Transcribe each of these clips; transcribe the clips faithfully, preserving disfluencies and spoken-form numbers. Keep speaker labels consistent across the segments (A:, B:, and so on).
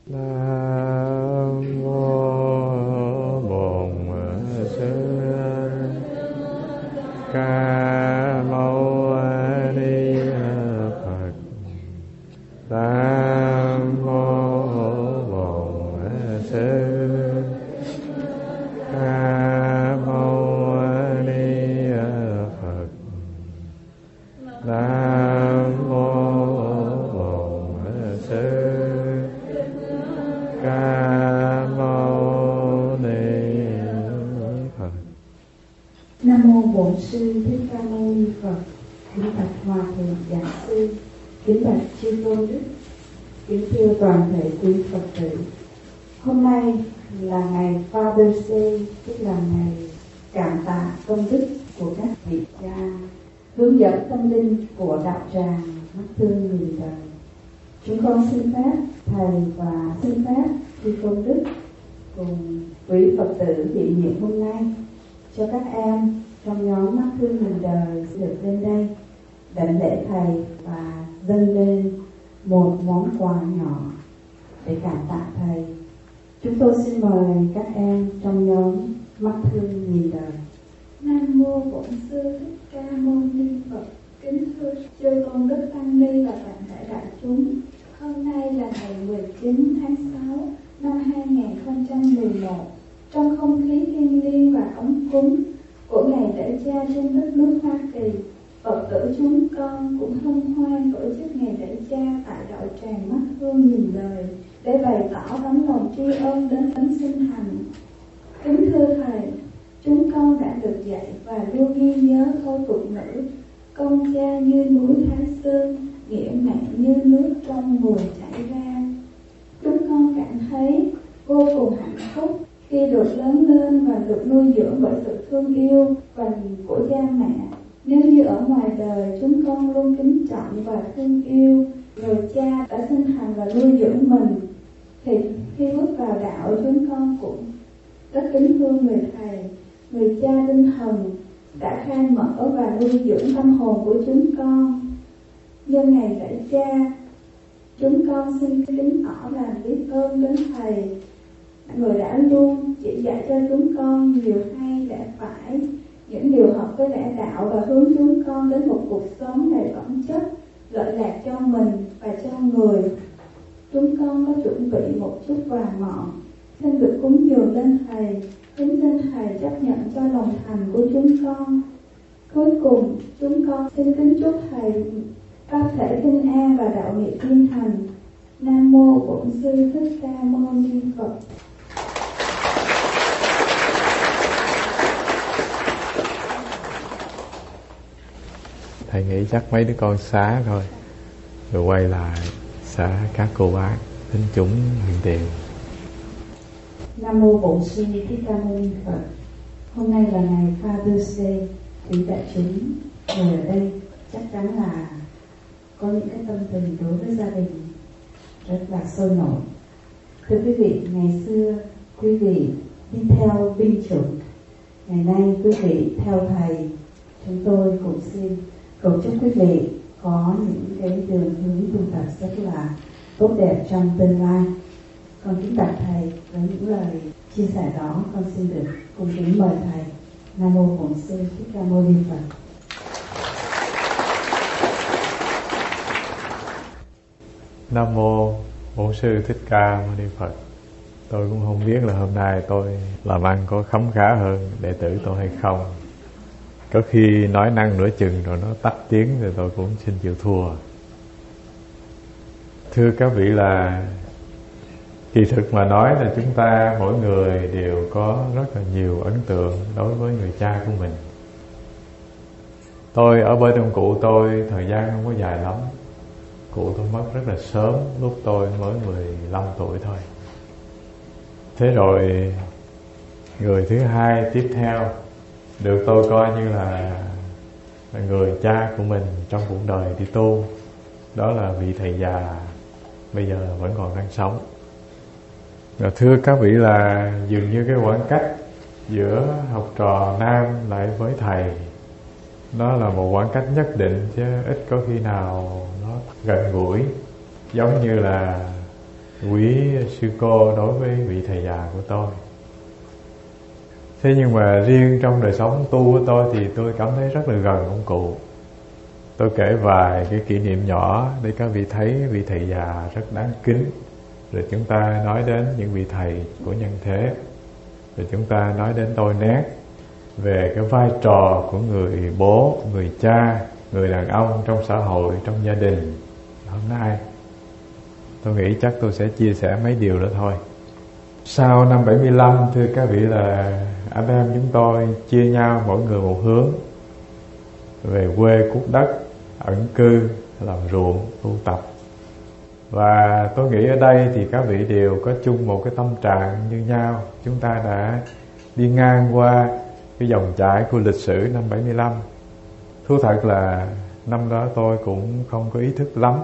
A: Nam mô Bổn Sư Ca Mâu Ni Phật. Nam mô Bổn Sư Ca Mâu Ni Phật. Nam mô Bổn Sư Ca Mâu Ni Phật.
B: Nam mô Bổn Sư Thích Ca Mâu Ni Phật. Kính bạch Hòa Thượng Giảng Sư, kính bạch chư tôn đức, kính thưa toàn thể quý Phật tử. Hôm nay là ngày Father's Day, tức là ngày cảm tạ công đức của các vị cha hướng dẫn tâm linh của đạo tràng Mắt Thương Người Đời. Chúng con xin phép thầy và xin phép chư tôn đức cùng quý Phật tử hiện nhiệm hôm nay cho các em trong nhóm Mắt Thương Người Đời được lên đây đảnh lễ thầy và dâng lên một món quà nhỏ để cảm tạ thầy. Chúng tôi xin mời các em trong nhóm Mắt Thương Nhìn Đời.
C: Nam mô Bổn Sư Thích Ca Mâu Ni Phật. Kính thưa chư tôn đức tăng ni và toàn thể đại chúng, hôm nay là ngày mười chín tháng sáu năm hai nghìn không trăm mười một. Trong không khí thiêng liêng và ấm cúng của ngày lễ cha trên đất nước Hoa Kỳ, Phật tử chúng con cũng hân hoan tổ chức ngày lễ cha tại đạo tràng Mắt Thương Nhìn Đời để bày tỏ tấm lòng tri ân đến tấm sinh thành. Kính thưa thầy, chúng con đã được dạy và luôn ghi nhớ câu tục ngữ công cha như núi Thái Sơn, nghĩa mẹ như nước trong nguồn chảy ra. Chúng con cảm thấy vô cùng hạnh phúc khi được lớn lên và được nuôi dưỡng bởi sự thương yêu và của cha mẹ. Nếu như ở ngoài đời chúng con luôn kính trọng và thương yêu người cha đã sinh thành và nuôi dưỡng mình, thì khi bước vào đạo chúng con cũng rất kính thương người thầy, người cha tinh thần đã khai mở và nuôi dưỡng tâm hồn của chúng con. Nhân ngày lễ cha, chúng con xin kính tỏ lòng biết ơn đến thầy, người đã luôn chỉ dạy cho chúng con nhiều hay lẽ phải, những điều hợp với lẽ đạo và hướng chúng con đến một cuộc sống đầy phẩm chất, lợi lạc cho mình và cho người. Chúng con có chuẩn bị một chút quà mọn xin được cúng dường lên thầy, kính xin thầy chấp nhận cho lòng thành của chúng con. Cuối cùng, chúng con xin kính chúc thầy pháp thể bình an và đạo nghĩa thiên thành. Nam mô Bổn Sư Thích Ca Mâu Ni Phật.
A: Thầy nghĩ chắc mấy đứa con xá thôi, rồi quay lại xá các cô bác thính chúng hiện tiền.
B: Nam mô Bổn Sư Thích Ca Mâu Ni Phật. Hôm nay là ngày Father's Day. Quý đại chúng ngồi ở đây chắc chắn là có những cái tâm tình đối với gia đình rất là sôi nổi. Thưa quý vị, ngày xưa quý vị đi theo binh chủng, ngày nay quý vị theo thầy. Chúng tôi cũng xin cầu chúc quý vị có những cái đường hướng tu tập rất là tốt đẹp trong tương lai. Con kính bạch thầy với những lời chia sẻ đó, con xin được cung kính mời thầy. Nam mô Bổn Sư Thích Ca Mâu Ni Phật.
A: Nam mô Bổn Sư Thích Ca Mâu Ni Phật. Tôi cũng không biết là hôm nay tôi làm ăn có khấm khá hơn đệ tử tôi hay không. Có khi nói năng nửa chừng rồi nó tắt tiếng thì tôi cũng xin chịu thua. Thưa các vị, là kỳ thực mà nói là chúng ta mỗi người đều có rất là nhiều ấn tượng đối với người cha của mình. Tôi ở bên ông cụ tôi thời gian không có dài lắm. Cụ tôi mất rất là sớm, lúc tôi mới mười lăm tuổi thôi. Thế rồi người thứ hai tiếp theo được tôi coi như là, là người cha của mình trong cuộc đời đi tu, đó là vị thầy già bây giờ vẫn còn đang sống. Rồi thưa các vị, là dường như cái khoảng cách giữa học trò nam lại với thầy, nó là một khoảng cách nhất định, chứ ít có khi nào nó gần gũi giống như là quý sư cô, đối với vị thầy già của tôi. Thế nhưng mà riêng trong đời sống tu của tôi thì tôi cảm thấy rất là gần ông cụ. Tôi kể vài cái kỷ niệm nhỏ để các vị thấy vị thầy già rất đáng kính. Rồi chúng ta nói đến những vị thầy của nhân thế. Rồi chúng ta nói đến tôi nét về cái vai trò của người bố, người cha, người đàn ông trong xã hội, trong gia đình. Hôm nay tôi nghĩ chắc tôi sẽ chia sẻ mấy điều đó thôi. Sau năm bảy mươi lăm, thưa các vị, là anh em chúng tôi chia nhau mỗi người một hướng, về quê cuốc đất, ẩn cư, làm ruộng, tu tập. Và tôi nghĩ ở đây thì các vị đều có chung một cái tâm trạng như nhau. Chúng ta đã đi ngang qua cái dòng chảy của lịch sử năm bảy mươi lăm. Thú thật là năm đó tôi cũng không có ý thức lắm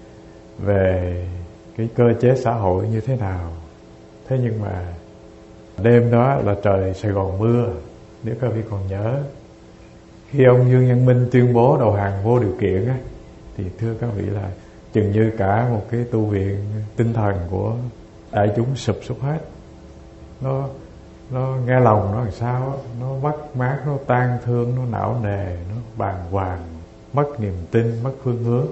A: về cái cơ chế xã hội như thế nào. Thế nhưng mà đêm đó là trời Sài Gòn mưa, nếu các vị còn nhớ. Khi ông Dương Nhân Minh tuyên bố đầu hàng vô điều kiện á, thì thưa các vị là chừng như cả một cái tu viện tinh thần của đại chúng sụp sút hết. Nó nó nghe lòng nó làm sao á, nó mất mát, nó tan thương, nó não nề, nó bàng hoàng, mất niềm tin, mất phương hướng.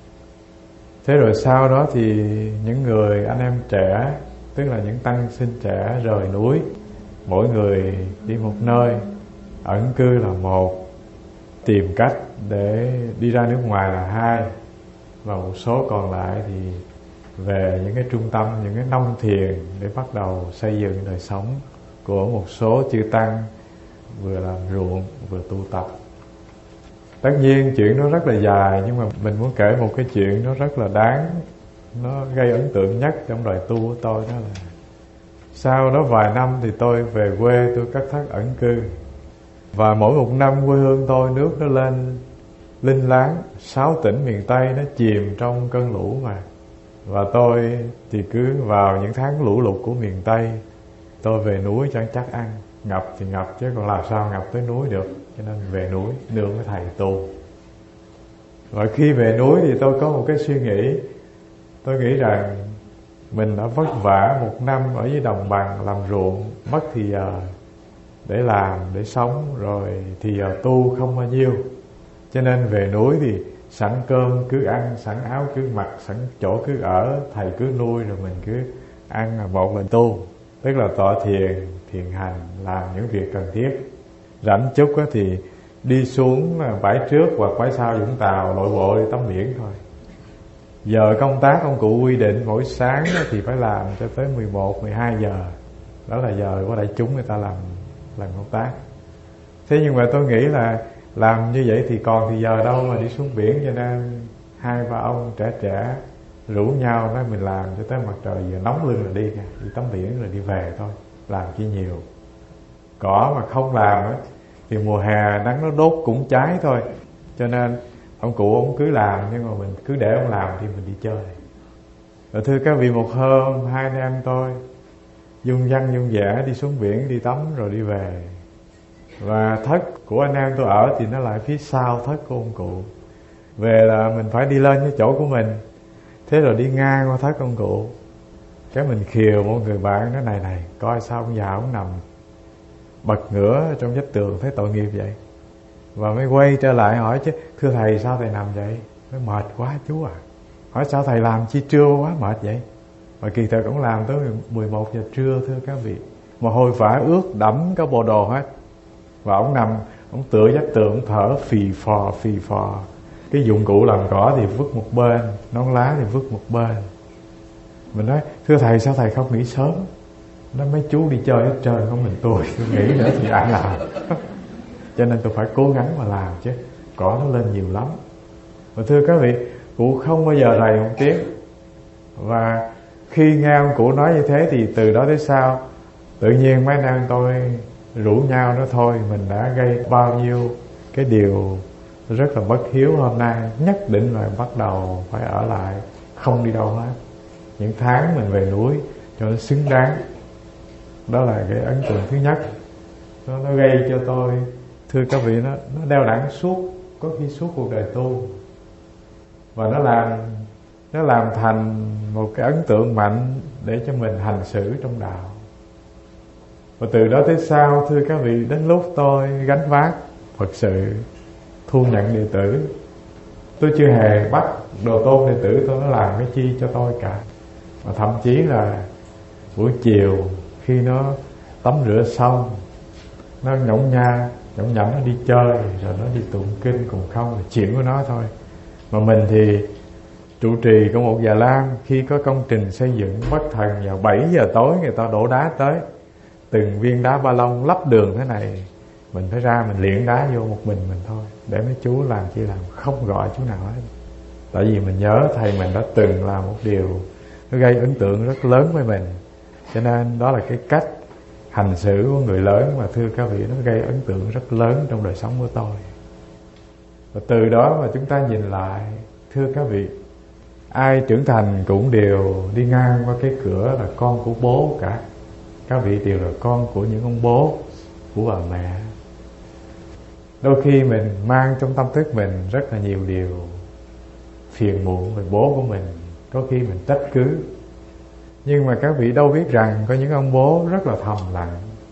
A: Thế rồi sau đó thì những người anh em trẻ, tức là những tăng sinh trẻ rời núi, mỗi người đi một nơi, ẩn cư là một, tìm cách để đi ra nước ngoài là hai, và một số còn lại thì về những cái trung tâm, những cái nông thiền để bắt đầu xây dựng đời sống của một số chư tăng, vừa làm ruộng vừa tu tập. Tất nhiên chuyện nó rất là dài, nhưng mà mình muốn kể một cái chuyện nó rất là đáng, nó gây ấn tượng nhất trong đời tu của tôi. Đó là sau đó vài năm thì tôi về quê, tôi cất thất ẩn cư. Và mỗi một năm quê hương tôi nước nó lên linh láng, sáu tỉnh miền Tây nó chìm trong cơn lũ mà. Và tôi thì cứ vào những tháng lũ lụt của miền Tây, tôi về núi cho chắc ăn. Ngập thì ngập chứ còn làm sao ngập tới núi được. Cho nên về núi nương với thầy tu. Và khi về núi thì tôi có một cái suy nghĩ. Tôi nghĩ rằng mình đã vất vả một năm ở dưới đồng bằng làm ruộng, mất thì giờ để làm, để sống, rồi thì giờ tu không bao nhiêu. Cho nên về núi thì sẵn cơm cứ ăn, sẵn áo cứ mặc, sẵn chỗ cứ ở, thầy cứ nuôi, rồi mình cứ ăn một lần tu. Tức là tọa thiền, thiền hành, làm những việc cần thiết. Rảnh chút thì đi xuống bãi trước hoặc bãi sau Vũng Tàu lội bộ đi tắm biển thôi. Giờ công tác ông cụ quy định mỗi sáng thì phải làm cho tới mười một, mười hai giờ. Đó là giờ của đại chúng người ta làm làm công tác. Thế nhưng mà tôi nghĩ là làm như vậy thì còn thì giờ đâu mà đi xuống biển. Cho nên hai ba ông trẻ trẻ rủ nhau nói mình làm cho tới mặt trời vừa nóng lưng là đi nha, đi tắm biển rồi đi về thôi, làm chi nhiều. Cỏ mà không làm á thì mùa hè nắng nó đốt cũng cháy thôi. Cho nên ông cụ ông cứ làm, nhưng mà mình cứ để ông làm thì mình đi chơi. Rồi thưa các vị, một hôm hai anh em tôi dung dăng dung dẻ đi xuống biển, đi tắm rồi đi về. Và thất của anh em tôi ở thì nó lại phía sau thất của ông cụ. Về là mình phải đi lên cái chỗ của mình. Thế rồi đi ngang qua thất ông cụ, cái mình khiều một người bạn nói này này, coi sao ông già ông nằm bật ngửa trong vách tường thấy tội nghiệp vậy. Và mới quay trở lại hỏi chứ, thưa thầy sao thầy nằm vậy? Nói mệt quá chú à. Hỏi sao thầy làm chi trưa quá mệt vậy? Và kỳ thực cũng làm tới mười một giờ trưa thưa các vị. Mà hồi vã ướt đẫm cả bộ đồ hết. Và ông nằm, ông tựa vách tường, ông thở phì phò phì phò. Cái dụng cụ làm cỏ thì vứt một bên, nón lá thì vứt một bên. Mình nói, thưa thầy sao thầy không nghỉ sớm? Nói mấy chú đi chơi hết trơn, không mình tôi, tôi nghỉ nữa thì ai làm. Cho nên tôi phải cố gắng mà làm chứ, cỏ nó lên nhiều lắm. Và thưa các vị, cụ không bao giờ rầy một tiếng. Và khi nghe ông cụ nói như thế thì từ đó tới sau, tự nhiên mấy anh em tôi rủ nhau nói thôi, mình đã gây bao nhiêu cái điều rất là bất hiếu, hôm nay nhất định là bắt đầu phải ở lại, không đi đâu hết. Những tháng mình về núi cho nó xứng đáng. Đó là cái ấn tượng thứ nhất. Nó, nó gây cho tôi, thưa các vị, nó, nó đeo đẳng suốt, có khi suốt cuộc đời tu. Và nó làm nó làm thành một cái ấn tượng mạnh để cho mình hành xử trong đạo. Và từ đó tới sau, thưa các vị, đến lúc tôi gánh vác Phật sự, thu nhận đệ tử, tôi chưa hề bắt đồ tôn đệ tử tôi nó làm cái chi cho tôi cả. Và thậm chí là buổi chiều khi nó tắm rửa xong, nó nhõng nha nhõng nhảnh nó đi chơi, rồi nó đi tụng kinh cùng không, là chuyện của nó thôi. Mà mình thì trụ trì của một già lam, khi có công trình xây dựng bất thần vào bảy giờ tối người ta đổ đá tới, từng viên đá ba lông lắp đường thế này, mình phải ra mình liễn đá vô một mình mình thôi, để mấy chú làm chi làm, không gọi chú nào hết. Tại vì mình nhớ thầy mình đã từng làm một điều nó gây ấn tượng rất lớn với mình, cho nên đó là cái cách hành xử của người lớn mà thưa các vị, nó gây ấn tượng rất lớn trong đời sống của tôi. Và từ đó mà chúng ta nhìn lại, thưa các vị, ai trưởng thành cũng đều đi ngang qua cái cửa là con của bố cả. Các vị đều là con của những ông bố, của bà mẹ. Đôi khi mình mang trong tâm thức mình rất là nhiều điều phiền muộn về bố của mình, có khi mình trách cứ. Nhưng mà các vị đâu biết rằng có những ông bố rất là thầm lặng.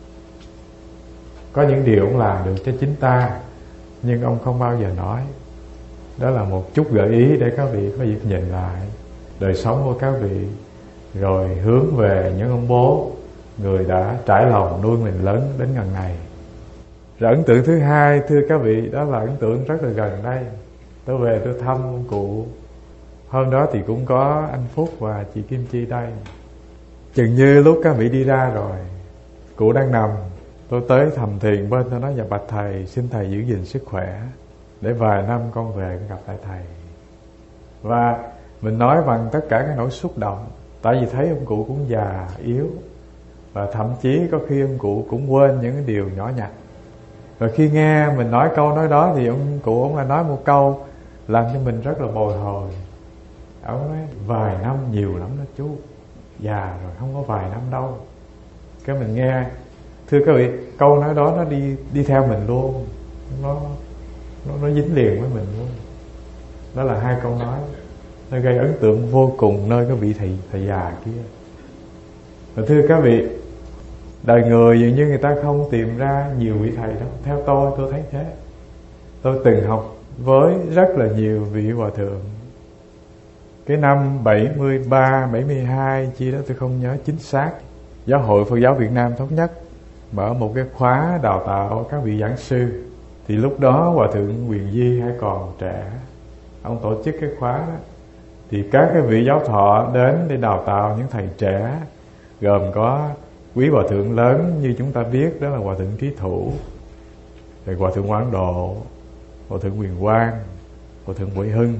A: Có những điều ông làm được cho chính ta, nhưng ông không bao giờ nói. Đó là một chút gợi ý để các vị có dịp nhìn lại đời sống của các vị, rồi hướng về những ông bố người đã trải lòng nuôi mình lớn đến ngày này. Rồi ấn tượng thứ hai, thưa các vị, đó là ấn tượng rất là gần đây. Tôi về tôi thăm ông cụ. Hôm đó thì cũng có anh Phúc và chị Kim Chi đây. Chừng như lúc các vị đi ra rồi, cụ đang nằm, tôi tới thầm thiền bên, tôi nói: dạ bạch thầy, xin thầy giữ gìn sức khỏe, để vài năm con về con gặp lại thầy. Và mình nói bằng tất cả cái nỗi xúc động, tại vì thấy ông cụ cũng già yếu, và thậm chí có khi ông cụ cũng quên những cái điều nhỏ nhặt. Rồi khi nghe mình nói câu nói đó thì ông cụ ông lại nói một câu làm cho mình rất là bồi hồi. Ông nói: vài năm nhiều lắm đó chú, già rồi không có vài năm đâu. Cái mình nghe, thưa các vị, câu nói đó nó đi đi theo mình luôn, nó nó nó dính liền với mình luôn. Đó là hai câu nói nó gây ấn tượng vô cùng nơi cái vị thầy thầy già kia. Và thưa các vị, đời người dường như người ta không tìm ra nhiều vị thầy đâu. Theo tôi, tôi thấy thế. Tôi từng học với rất là nhiều vị hòa thượng. Cái năm bảy mươi ba, bảy mươi hai chi đó tôi không nhớ chính xác, Giáo hội Phật giáo Việt Nam Thống Nhất mở một cái khóa đào tạo các vị giảng sư. Thì lúc đó Hòa thượng Quyền Di hay còn trẻ, ông tổ chức cái khóa đó. Thì các cái vị giáo thọ đến để đào tạo những thầy trẻ, gồm có quý hòa thượng lớn như chúng ta biết, đó là Hòa thượng Trí Thủ, rồi Hòa thượng Quảng Độ, Hòa thượng Quyền Quang, Hòa thượng Huệ Hưng.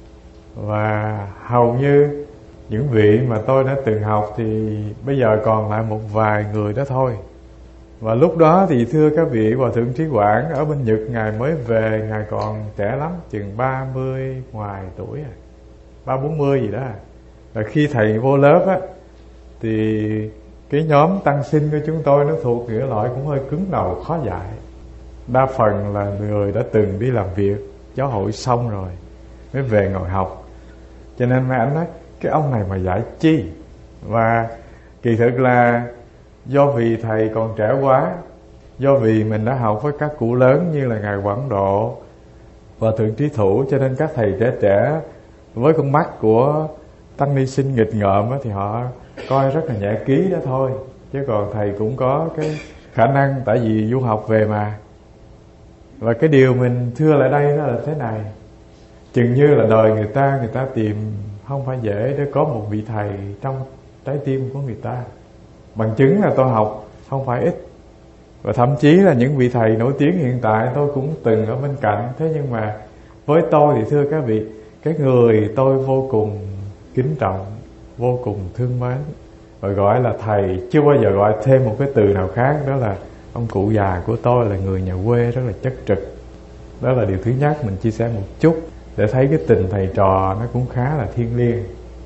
A: Và hầu như những vị mà tôi đã từng học thì bây giờ còn lại một vài người đó thôi. Và lúc đó thì thưa các vị, Hòa thượng Trí Quảng ở bên Nhật, ngài mới về, ngài còn trẻ lắm, chừng ba mươi ngoài tuổi, ba bốn mươi gì đó. Và khi thầy vô lớp á, thì cái nhóm tăng sinh của chúng tôi nó thuộc nghĩa loại cũng hơi cứng đầu, khó dạy. Đa phần là người đã từng đi làm việc giáo hội xong rồi mới về ngồi học. Cho nên mấy anh nói cái ông này mà dạy chi. Và kỳ thực là do vì thầy còn trẻ quá, do vì mình đã học với các cụ lớn như là ngài Quảng Độ và thượng Trí Thủ, cho nên các thầy trẻ trẻ với con mắt của tăng ni sinh nghịch ngợm thì họ coi rất là nhẹ ký đó thôi. Chứ còn thầy cũng có cái khả năng, tại vì du học về mà. Và cái điều mình thưa lại đây đó là thế này: chừng như là đời người ta, người ta tìm không phải dễ để có một vị thầy trong trái tim của người ta. Bằng chứng là tôi học không phải ít, và thậm chí là những vị thầy nổi tiếng hiện tại tôi cũng từng ở bên cạnh. Thế nhưng mà với tôi thì thưa các vị, cái người tôi vô cùng kính trọng, vô cùng thương mến, và gọi là thầy, chưa bao giờ gọi thêm một cái từ nào khác. Đó là ông cụ già của tôi, là người nhà quê rất là chất trực. Đó là điều thứ nhất mình chia sẻ một chút để thấy cái tình thầy trò nó cũng khá là thiêng liêng.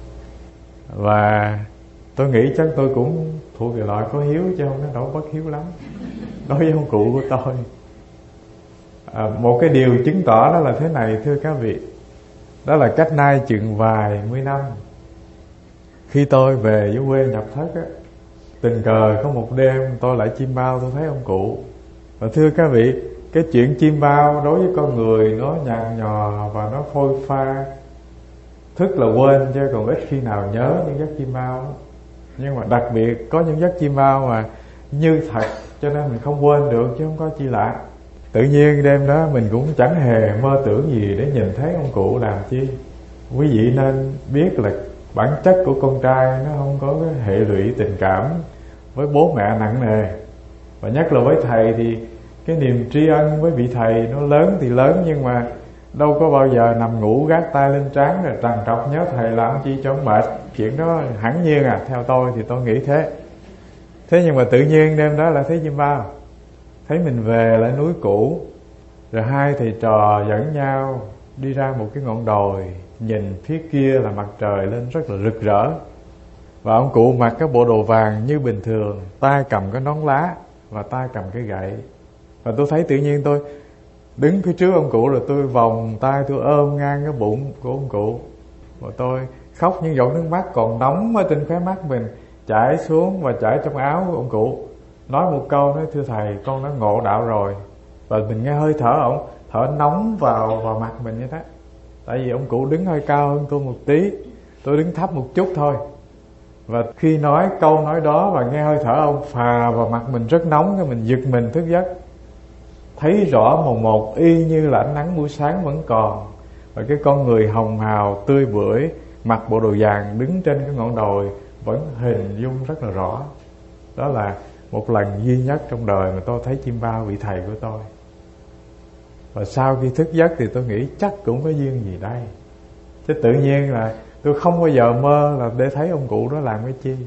A: Và tôi nghĩ chắc tôi cũng thuộc về loại có hiếu, chứ không có đâu bất hiếu lắm đối với ông cụ của tôi. à, Một cái điều chứng tỏ đó là thế này, thưa các vị. Đó là cách nay chừng vài mươi năm, Khi tôi về dưới quê nhập thất á, tình cờ có một đêm tôi lại chim bao tôi thấy ông cụ. Và thưa các vị, cái chuyện chim bao đối với con người nó nhằn nhò và nó phôi pha, thức là quên chứ còn ít khi nào nhớ những giấc chim bao. Nhưng mà đặc biệt có những giấc chim bao mà như thật, cho nên mình không quên được chứ không có chi lạ. Tự nhiên đêm đó mình cũng chẳng hề mơ tưởng gì để nhìn thấy ông cụ làm chi. Quý vị nên biết là bản chất của con trai nó không có cái hệ lụy tình cảm với bố mẹ nặng nề. Và nhất là với thầy thì cái niềm tri ân với vị thầy nó lớn thì lớn, nhưng mà đâu có bao giờ nằm ngủ gác tay lên trán rồi trằn trọc nhớ thầy làm chi cho mệt. Chuyện đó hẳn nhiên à, theo tôi thì tôi nghĩ thế. Thế nhưng mà tự nhiên đêm đó lại thấy chim bao, thấy mình về lại núi cũ, rồi hai thầy trò dẫn nhau đi ra một cái ngọn đồi, nhìn phía kia là mặt trời lên rất là rực rỡ. Và ông cụ mặc cái bộ đồ vàng như bình thường, tay cầm cái nón lá và tay cầm cái gậy. Và tôi thấy tự nhiên tôi đứng phía trước ông cụ, rồi tôi vòng tay tôi ôm ngang cái bụng của ông cụ. Và tôi khóc những giọt nước mắt còn nóng ở trên khóe mắt mình chảy xuống và chảy trong áo của ông cụ. Nói một câu, nói thưa thầy, con đã ngộ đạo rồi. Và mình nghe hơi thở ổng, thở nóng vào vào mặt mình như thế. Tại vì ông cụ đứng hơi cao hơn tôi một tí, tôi đứng thấp một chút thôi. Và khi nói câu nói đó và nghe hơi thở ông phà vào mặt mình rất nóng, cái mình giật mình thức giấc. Thấy rõ mồn một y như là ánh nắng buổi sáng vẫn còn. Và cái con người hồng hào, tươi bưởi, mặc bộ đồ vàng đứng trên cái ngọn đồi vẫn hình dung rất là rõ. Đó là một lần duy nhất trong đời mà tôi thấy chim bao vị thầy của tôi. Và sau khi thức giấc thì tôi nghĩ chắc cũng có duyên gì đây. Chứ tự nhiên là tôi không bao giờ mơ là để thấy ông cụ đó làm cái chi.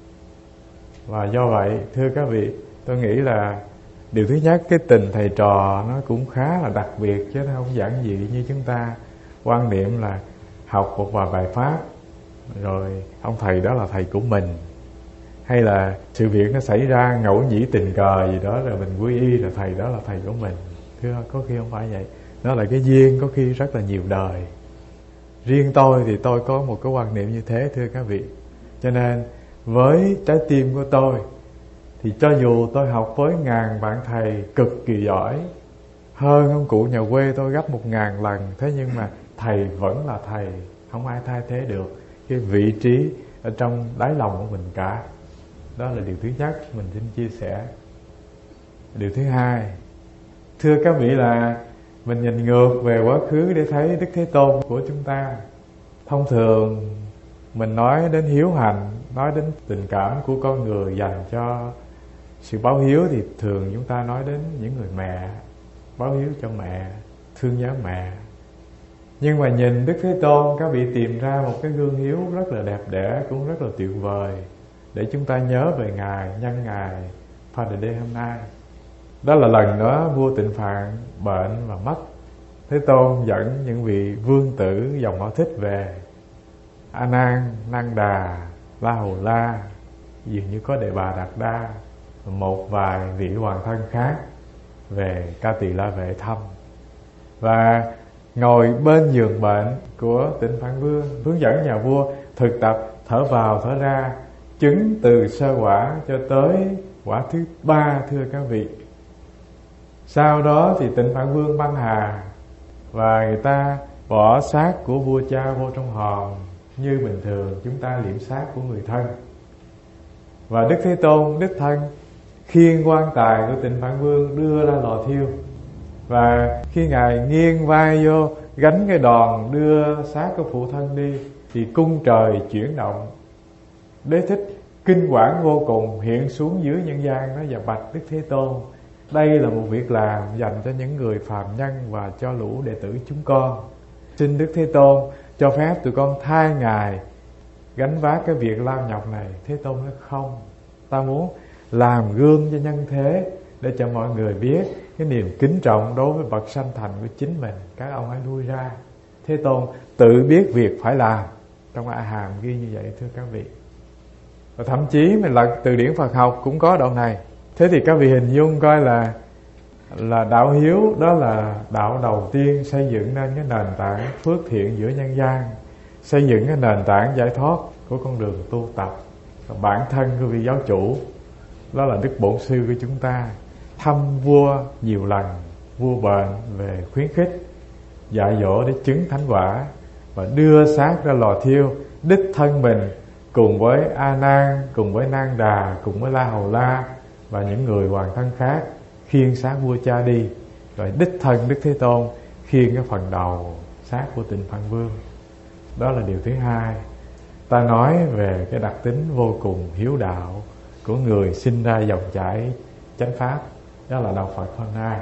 A: Và do vậy thưa các vị, tôi nghĩ là điều thứ nhất, cái tình thầy trò nó cũng khá là đặc biệt, chứ nó không giản dị như chúng ta quan niệm là học một vài bài pháp rồi ông thầy đó là thầy của mình, hay là sự việc nó xảy ra ngẫu nhĩ tình cờ gì đó rồi mình quy y là thầy đó là thầy của mình. Thưa, có khi không phải vậy. Nó là cái duyên có khi rất là nhiều đời. Riêng tôi thì tôi có một cái quan niệm như thế thưa các vị. Cho nên với trái tim của tôi thì cho dù tôi học với ngàn bạn thầy cực kỳ giỏi, hơn ông cụ nhà quê tôi gấp một ngàn lần, thế nhưng mà thầy vẫn là thầy, không ai thay thế được cái vị trí ở trong đáy lòng của mình cả. Đó là điều thứ nhất mình xin chia sẻ. Điều thứ hai, thưa các vị, là mình nhìn ngược về quá khứ để thấy Đức Thế Tôn của chúng ta. Thông thường mình nói đến hiếu hành, nói đến tình cảm của con người dành cho sự báo hiếu thì thường chúng ta nói đến những người mẹ, báo hiếu cho mẹ, thương nhớ mẹ. Nhưng mà nhìn Đức Thế Tôn, các vị tìm ra một cái gương hiếu rất là đẹp đẽ, cũng rất là tuyệt vời để chúng ta nhớ về Ngài, nhân Ngài Father Day hôm nay. Đó là lần đó vua Tịnh Phạn bệnh và mất. Thế Tôn dẫn những vị vương tử dòng họ Thích về, A Nan, Năng Đà, La Hầu La, dường như có Đề Bà Đạt Đa, một vài vị hoàng thân khác về Ca Tỳ La Vệ thăm. Và ngồi bên giường bệnh của Tịnh Phạn Vương, hướng dẫn nhà vua thực tập thở vào thở ra, chứng từ sơ quả cho tới quả thứ ba thưa các vị. Sau đó thì Tịnh Phạn Vương băng hà và người ta bỏ xác của vua cha vô trong hòm như bình thường chúng ta liệm xác của người thân. Và Đức Thế Tôn đích thân khiêng quan tài của Tịnh Phạn Vương đưa ra lò thiêu. Và khi Ngài nghiêng vai vô gánh cái đòn đưa xác của phụ thân đi thì cung trời chuyển động. Đế Thích kinh quản vô cùng hiện xuống dưới nhân gian đó và bạch Đức Thế Tôn: đây là một việc làm dành cho những người phàm nhân và cho lũ đệ tử chúng con. Xin Đức Thế Tôn cho phép tụi con thay Ngài gánh vác cái việc lao nhọc này. Thế Tôn nói không, ta muốn làm gương cho nhân thế để cho mọi người biết cái niềm kính trọng đối với bậc sanh thành của chính mình. Các ông hãy lui ra. Thế Tôn tự biết việc phải làm. Trong A Hàm ghi như vậy thưa các vị. Và thậm chí mình lật từ điển Phật học cũng có đoạn này. Thế thì các vị hình dung coi là là đạo hiếu đó là đạo đầu tiên xây dựng nên cái nền tảng phước thiện giữa nhân gian, xây dựng cái nền tảng giải thoát của con đường tu tập. Và bản thân của vị giáo chủ, đó là Đức Bổn Sư của chúng ta, thăm vua nhiều lần, vua bệnh về khuyến khích, dạy dỗ để chứng thánh quả, và đưa xác ra lò thiêu, đích thân mình cùng với A Nan, cùng với Nan Đà, cùng với La Hầu La và những người hoàng thân khác khiêng xác vua cha đi, rồi đích thân Đức Thế Tôn khiêng cái phần đầu xác của Tịnh Phạn Vương. Đó là điều thứ hai. Ta nói về cái đặc tính vô cùng hiếu đạo của người sinh ra dòng chảy chánh pháp. Đó là đạo Phật hôm nay.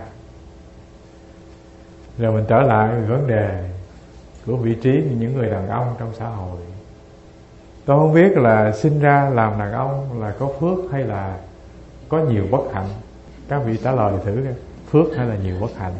A: Rồi mình trở lại vấn đề của vị trí của những người đàn ông trong xã hội. Tôi không biết là sinh ra làm đàn ông là có phước hay là có nhiều bất hạnh. Các vị trả lời thử coi, phước hay là nhiều bất hạnh?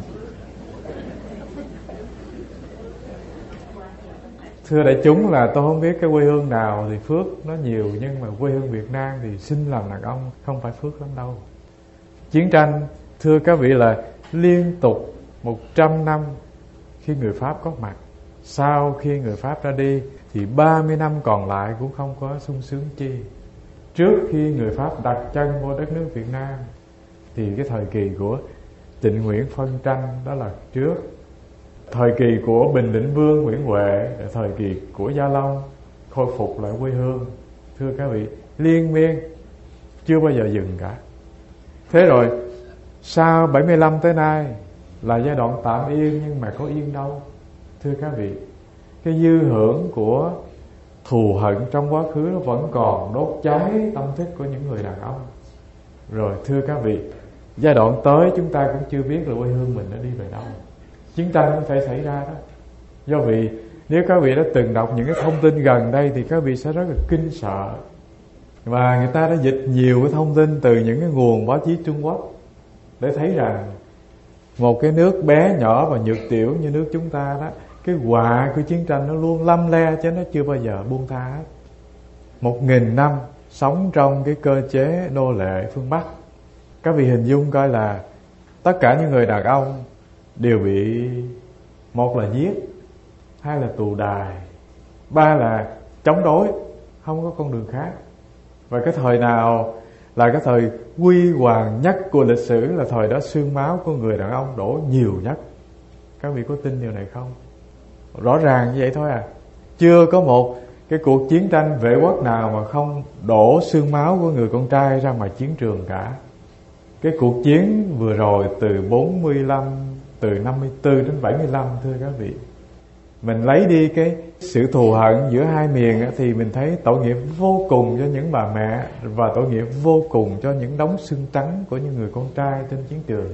A: Thưa đại chúng, là tôi không biết cái quê hương nào thì phước nó nhiều, nhưng mà quê hương Việt Nam thì sinh làm đàn ông không phải phước lắm đâu. Chiến tranh, thưa các vị, là liên tục một trăm năm khi người Pháp có mặt. Sau khi người Pháp ra đi thì ba mươi năm còn lại cũng không có sung sướng chi. Trước khi người Pháp đặt chân vô đất nước Việt Nam thì cái thời kỳ của Trịnh Nguyễn phân tranh, đó là trước. Thời kỳ của Bình Định Vương Nguyễn Huệ, thời kỳ của Gia Long khôi phục lại quê hương. Thưa các vị, liên miên, chưa bao giờ dừng cả. Thế rồi sau bảy mươi lăm tới nay là giai đoạn tạm yên, nhưng mà có yên đâu. Thưa các vị, cái dư hưởng của thù hận trong quá khứ nó vẫn còn đốt cháy tâm thức của những người đàn ông. Rồi thưa các vị, giai đoạn tới chúng ta cũng chưa biết là quê hương mình nó đi về đâu. Chiến tranh có thể xảy ra đó. Do vì nếu các vị đã từng đọc những cái thông tin gần đây thì các vị sẽ rất là kinh sợ. Và người ta đã dịch nhiều cái thông tin từ những cái nguồn báo chí Trung Quốc để thấy rằng một cái nước bé nhỏ và nhược tiểu như nước chúng ta đó, cái họa của chiến tranh nó luôn lăm le chứ nó chưa bao giờ buông tha hết. Một nghìn năm sống trong cái cơ chế nô lệ phương Bắc. Các vị hình dung coi là tất cả những người đàn ông đều bị, một là giết, hai là tù đài, ba là chống đối, không có con đường khác. Và cái thời nào là cái thời huy hoàng nhất của lịch sử, là thời đó xương máu của người đàn ông đổ nhiều nhất. Các vị có tin điều này không? Rõ ràng như vậy thôi à. Chưa có một cái cuộc chiến tranh vệ quốc nào mà không đổ xương máu của người con trai ra ngoài chiến trường cả. Cái cuộc chiến vừa rồi từ bốn mươi lăm, từ năm mươi tư đến bảy mươi lăm, thưa các vị, mình lấy đi cái sự thù hận giữa hai miền thì mình thấy tội nghiệp vô cùng cho những bà mẹ, và tội nghiệp vô cùng cho những đống xương trắng của những người con trai trên chiến trường.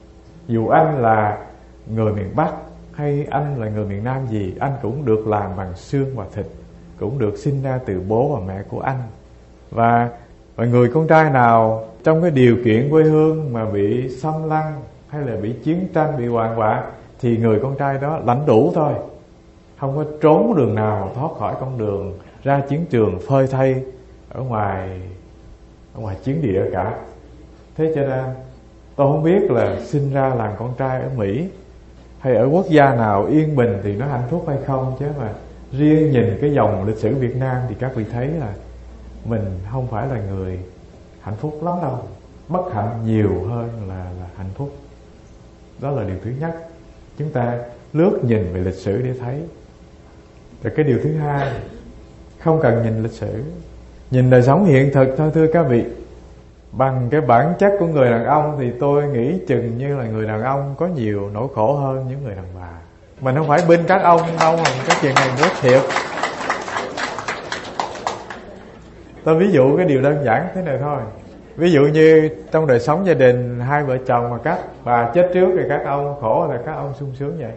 A: Dù anh là người miền Bắc hay anh là người miền Nam gì, anh cũng được làm bằng xương và thịt, cũng được sinh ra từ bố và mẹ của anh. Và, và người con trai nào trong cái điều kiện quê hương mà bị xâm lăng hay là bị chiến tranh, bị hoạn họa, thì người con trai đó lãnh đủ thôi, không có trốn đường nào thoát khỏi con đường ra chiến trường phơi thây ở ngoài ở ngoài chiến địa cả. Thế cho nên tôi không biết là sinh ra làm con trai ở Mỹ hay ở quốc gia nào yên bình thì nó hạnh phúc hay không, chứ mà riêng nhìn cái dòng lịch sử Việt Nam thì các vị thấy là mình không phải là người hạnh phúc lắm đâu. Bất hạnh nhiều hơn là, là hạnh phúc. Đó là điều thứ nhất. Chúng ta lướt nhìn về lịch sử để thấy. Rồi cái điều thứ hai, không cần nhìn lịch sử, nhìn đời sống hiện thực thôi. Thưa các vị, bằng cái bản chất của người đàn ông thì tôi nghĩ chừng như là người đàn ông có nhiều nỗi khổ hơn những người đàn bà. Mình không phải binh các ông đâu, mà cái chuyện này rất thiệt. Tôi ví dụ cái điều đơn giản thế này thôi. Ví dụ như trong đời sống gia đình, hai vợ chồng mà các bà chết trước thì các ông khổ là các ông sung sướng vậy?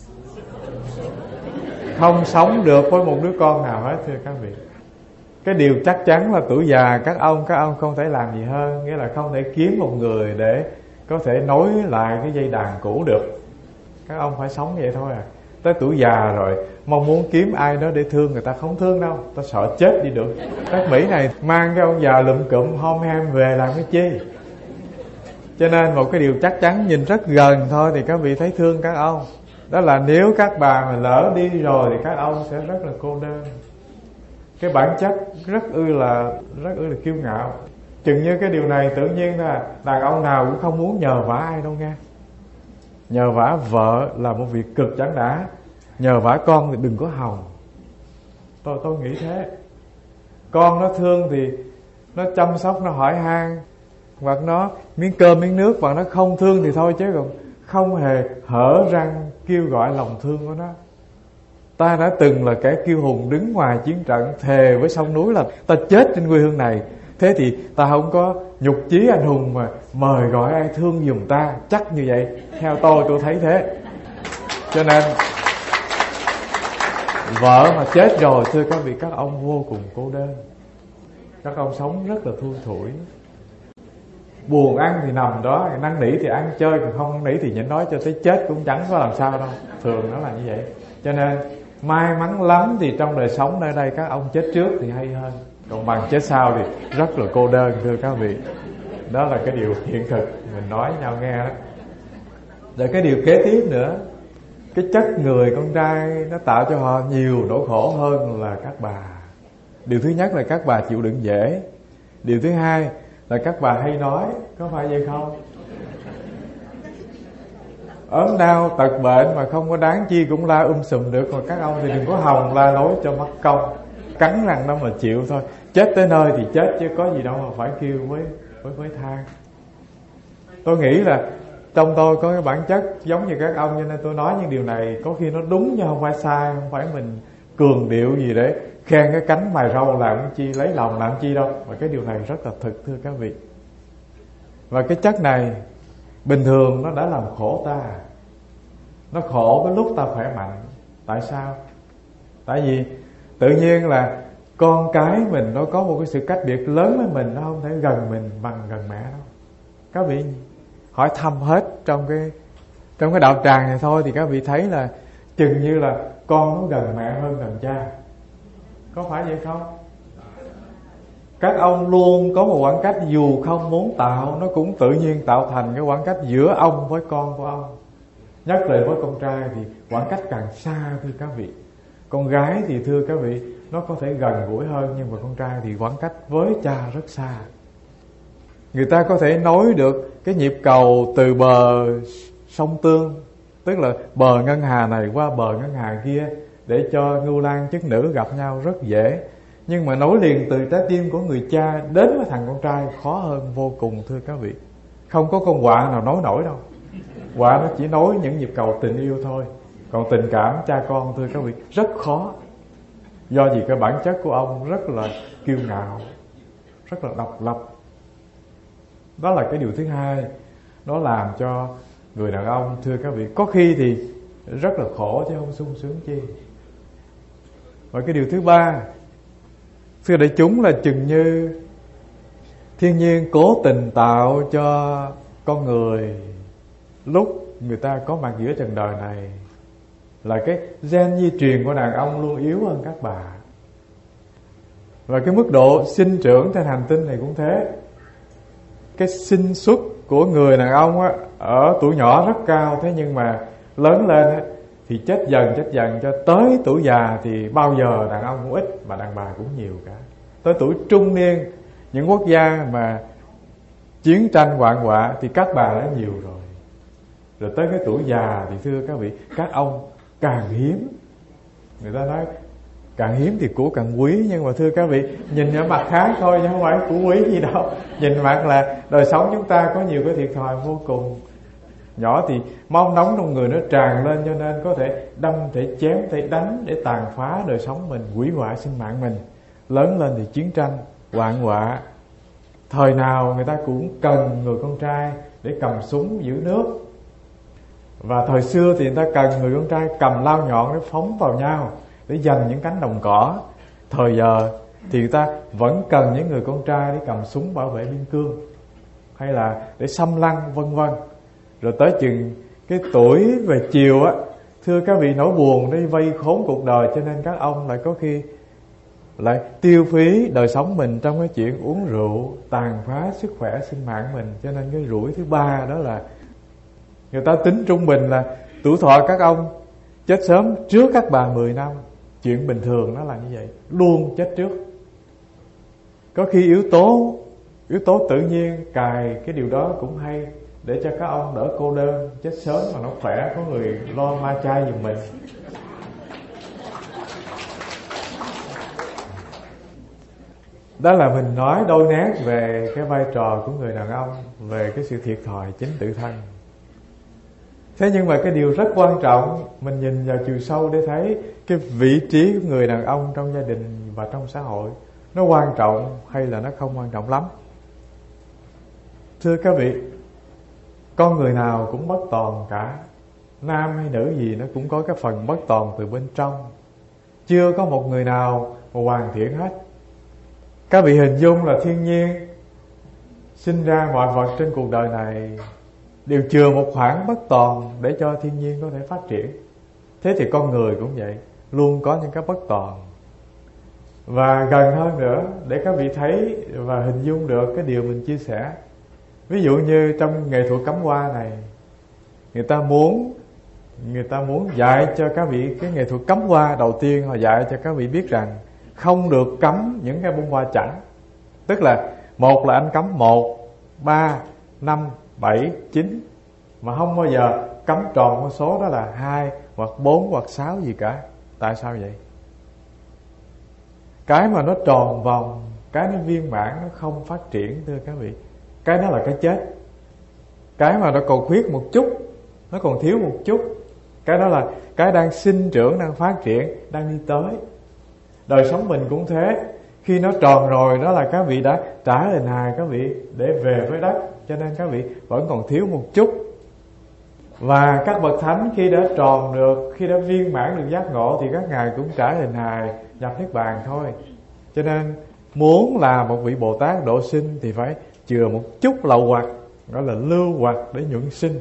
A: Không sống được với một đứa con nào hết, thưa các vị. Cái điều chắc chắn là tuổi già các ông các ông không thể làm gì hơn, nghĩa là không thể kiếm một người để có thể nối lại cái dây đàn cũ được. Các ông phải sống vậy thôi à. Tới tuổi già rồi mong muốn kiếm ai đó để thương, người ta không thương đâu, ta sợ chết đi được. Các Mỹ này mang cái ông già lụm cụm hom hem về làm cái chi. Cho nên một cái điều chắc chắn nhìn rất gần thôi thì các vị thấy thương các ông. Đó là nếu các bà mà lỡ đi rồi thì các ông sẽ rất là cô đơn. cái bản chất rất ư là rất ư là kiêu ngạo. Chừng như cái điều này tự nhiên là đàn ông nào cũng không muốn nhờ vả ai đâu nghe. Nhờ vả vợ là một việc cực chẳng đã, nhờ vả con thì đừng có hòng. Tôi tôi nghĩ thế. Con nó thương thì nó chăm sóc, nó hỏi han, hoặc nó miếng cơm miếng nước, hoặc nó không thương thì thôi, chứ còn không hề hở răng kêu gọi lòng thương của nó. Ta đã từng là kẻ kiêu hùng đứng ngoài chiến trận, thề với sông núi là ta chết trên quê hương này. Thế thì ta không có nhục chí anh hùng mà mời gọi ai thương giùm ta. Chắc như vậy. Theo tôi, tôi thấy thế. Cho nên vợ mà chết rồi, thưa các vị, các ông vô cùng cô đơn. Các ông sống rất là thui thủi. Buồn ăn thì nằm đó, năn nỉ thì ăn chơi, còn không năn nỉ thì nhịn nói cho tới chết cũng chẳng có làm sao đâu. Thường nó là như vậy. Cho nên may mắn lắm thì trong đời sống nơi đây các ông chết trước thì hay hơn. Còn bằng chết sau thì rất là cô đơn, thưa các vị. Đó là cái điều hiện thực mình nói nhau nghe đó. Rồi cái điều kế tiếp nữa, cái chất người con trai nó tạo cho họ nhiều nỗi khổ hơn là các bà. Điều thứ nhất là các bà chịu đựng dễ. Điều thứ hai là các bà hay nói. Có phải vậy không? Ốm đau tật bệnh mà không có đáng chi cũng la um sùm được. Mà các ông thì đừng có hòng la lối cho mất công. Cắn răng đó mà chịu thôi. Chết tới nơi thì chết, chứ có gì đâu mà phải kêu với với với than. Tôi nghĩ là trong tôi có cái bản chất giống như các ông, cho nên tôi nói những điều này có khi nó đúng chứ không phải sai. Không phải mình cường điệu gì để khen cái cánh mày râu làm chi, lấy lòng làm chi đâu. Mà cái điều này rất là thực, thưa các vị. Và cái chất này bình thường nó đã làm khổ ta. Nó khổ cái lúc ta khỏe mạnh. Tại sao? Tại vì tự nhiên là con cái mình nó có một cái sự cách biệt lớn với mình, nó không thể gần mình bằng gần mẹ đâu. Các vị hỏi thăm hết trong cái trong cái đạo tràng này thôi thì các vị thấy là chừng như là con nó gần mẹ hơn gần cha. Có phải vậy không? Các ông luôn có một khoảng cách, dù không muốn tạo, nó cũng tự nhiên tạo thành cái khoảng cách giữa ông với con của ông. Nhất là với con trai thì khoảng cách càng xa, thưa các vị. Con gái thì thưa các vị, nó có thể gần gũi hơn, nhưng mà con trai thì khoảng cách với cha rất xa. Người ta có thể nối được cái nhịp cầu từ bờ sông Tương, tức là bờ ngân hà này qua bờ ngân hà kia, để cho ngưu lang chức nữ gặp nhau rất dễ. Nhưng mà nối liền từ trái tim của người cha đến với thằng con trai khó hơn vô cùng, thưa các vị. Không có con quạ nào nối nổi đâu. Quạ nó chỉ nối những nhịp cầu tình yêu thôi. Còn tình cảm cha con, thưa các vị, rất khó. Do vì cái bản chất của ông rất là kiêu ngạo, rất là độc lập. Đó là cái điều thứ hai. Nó làm cho người đàn ông, thưa các vị, có khi thì rất là khổ chứ không sung sướng chi. Và cái điều thứ ba, thưa đại chúng, là chừng như thiên nhiên cố tình tạo cho con người lúc người ta có mặt giữa trần đời này là cái gen di truyền của đàn ông luôn yếu hơn các bà. Và cái mức độ sinh trưởng trên hành tinh này cũng thế. Cái sinh xuất của người đàn ông á, ở tuổi nhỏ rất cao, thế nhưng mà lớn lên á, thì chết dần chết dần cho tới tuổi già thì bao giờ đàn ông cũng ít mà đàn bà cũng nhiều cả. Tới tuổi trung niên, những quốc gia mà chiến tranh hoạn họa thì các bà đã nhiều rồi. Rồi tới cái tuổi già thì thưa các vị, các ông càng hiếm. Người ta nói càng hiếm thì của càng quý. Nhưng mà thưa các vị, nhìn ở mặt khác thôi chứ không phải của quý gì đâu. Nhìn mặt là đời sống chúng ta có nhiều cái thiệt thòi vô cùng. Nhỏ thì máu nóng trong người nó tràn lên, cho nên có thể đâm, thể chém, thể đánh để tàn phá đời sống mình, hủy hoại sinh mạng mình. Lớn lên thì chiến tranh, hoạn họa. Thời nào người ta cũng cần người con trai để cầm súng giữ nước. Và thời xưa thì người ta cần người con trai cầm lao nhọn để phóng vào nhau, để giành những cánh đồng cỏ. Thời giờ thì người ta vẫn cần những người con trai để cầm súng bảo vệ biên cương, hay là để xâm lăng, vân vân. Rồi tới chừng cái tuổi về chiều á, thưa các vị, nỗi buồn đi vây khốn cuộc đời, cho nên các ông lại có khi lại tiêu phí đời sống mình trong cái chuyện uống rượu, tàn phá sức khỏe sinh mạng mình. Cho nên cái rủi thứ ba đó là người ta tính trung bình là tuổi thọ các ông chết sớm trước các bà mười năm. Chuyện bình thường nó là như vậy, luôn chết trước. Có khi yếu tố Yếu tố tự nhiên cài cái điều đó cũng hay, để cho các ông đỡ cô đơn, chết sớm mà nó khỏe, có người lo ma chay giùm mình. Đó là mình nói đôi nét về cái vai trò của người đàn ông, về cái sự thiệt thòi chính tự thân. Thế nhưng mà cái điều rất quan trọng, mình nhìn vào chiều sâu để thấy cái vị trí của người đàn ông trong gia đình và trong xã hội, nó quan trọng hay là nó không quan trọng lắm. Thưa các vị, con người nào cũng bất toàn cả, nam hay nữ gì nó cũng có cái phần bất toàn từ bên trong. Chưa có một người nào mà hoàn thiện hết. Các vị hình dung là thiên nhiên sinh ra mọi vật trên cuộc đời này đều chừa một khoảng bất toàn để cho thiên nhiên có thể phát triển. Thế thì con người cũng vậy, luôn có những cái bất toàn. Và gần hơn nữa, để các vị thấy và hình dung được cái điều mình chia sẻ. Ví dụ như trong nghệ thuật cắm hoa này, Người ta muốn Người ta muốn dạy cho các vị cái nghệ thuật cắm hoa. Đầu tiên họ dạy cho các vị biết rằng không được cắm những cái bông hoa chẵn. Tức là một là anh cắm một, ba, năm, bảy, chín, mà không bao giờ cắm tròn con số đó là hai hoặc bốn hoặc sáu gì cả. Tại sao vậy? Cái mà nó tròn vòng, cái nó viên mãn, nó không phát triển thưa các vị. Cái đó là cái chết. Cái mà nó còn khuyết một chút, nó còn thiếu một chút, cái đó là cái đang sinh trưởng, đang phát triển, đang đi tới. Đời sống mình cũng thế. Khi nó tròn rồi, đó là các vị đã trả hình hài các vị để về với đất, cho nên các vị vẫn còn thiếu một chút. Và các bậc thánh khi đã tròn được, khi đã viên mãn được giác ngộ, thì các ngài cũng trả hình hài nhập niết bàn thôi. Cho nên muốn là một vị Bồ Tát độ sinh thì phải chừa một chút lậu hoặc, gọi là lưu hoặc để nhuận sinh.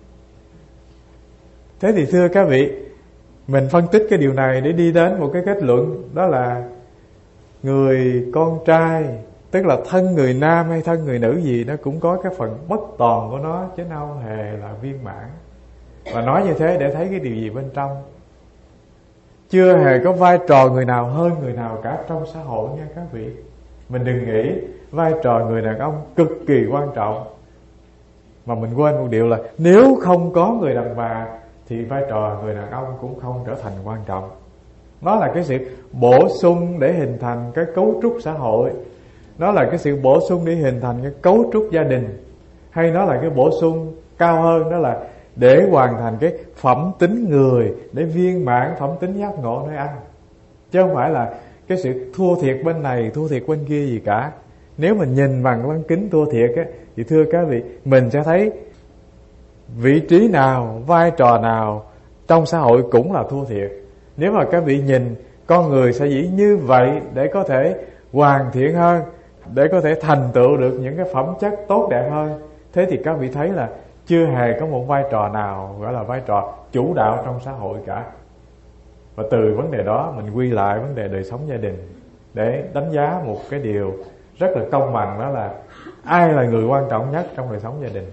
A: Thế thì thưa các vị, mình phân tích cái điều này để đi đến một cái kết luận, đó là người con trai, tức là thân người nam hay thân người nữ gì, nó cũng có cái phần bất toàn của nó, chứ đâu hề là viên mãn. Và nói như thế để thấy cái điều gì bên trong. Chưa hề có vai trò người nào hơn người nào cả trong xã hội nha các vị. Mình đừng nghĩ vai trò người đàn ông cực kỳ quan trọng, mà mình quên một điều là nếu không có người đàn bà thì vai trò người đàn ông cũng không trở thành quan trọng. Nó là cái sự bổ sung để hình thành cái cấu trúc xã hội. Nó là cái sự bổ sung để hình thành cái cấu trúc gia đình. Hay nó là cái bổ sung cao hơn, đó là để hoàn thành cái phẩm tính người, để viên mãn phẩm tính giác ngộ nơi anh. Chứ không phải là cái sự thua thiệt bên này, thua thiệt bên kia gì cả. Nếu mình nhìn bằng lăng kính thua thiệt á, thì thưa các vị, mình sẽ thấy vị trí nào, vai trò nào trong xã hội cũng là thua thiệt. Nếu mà các vị nhìn con người sẽ dĩ như vậy để có thể hoàn thiện hơn, để có thể thành tựu được những cái phẩm chất tốt đẹp hơn, thế thì các vị thấy là chưa hề có một vai trò nào gọi là vai trò chủ đạo trong xã hội cả. Và từ vấn đề đó mình quy lại vấn đề đời sống gia đình để đánh giá một cái điều rất là công bằng, đó là ai là người quan trọng nhất trong đời sống gia đình.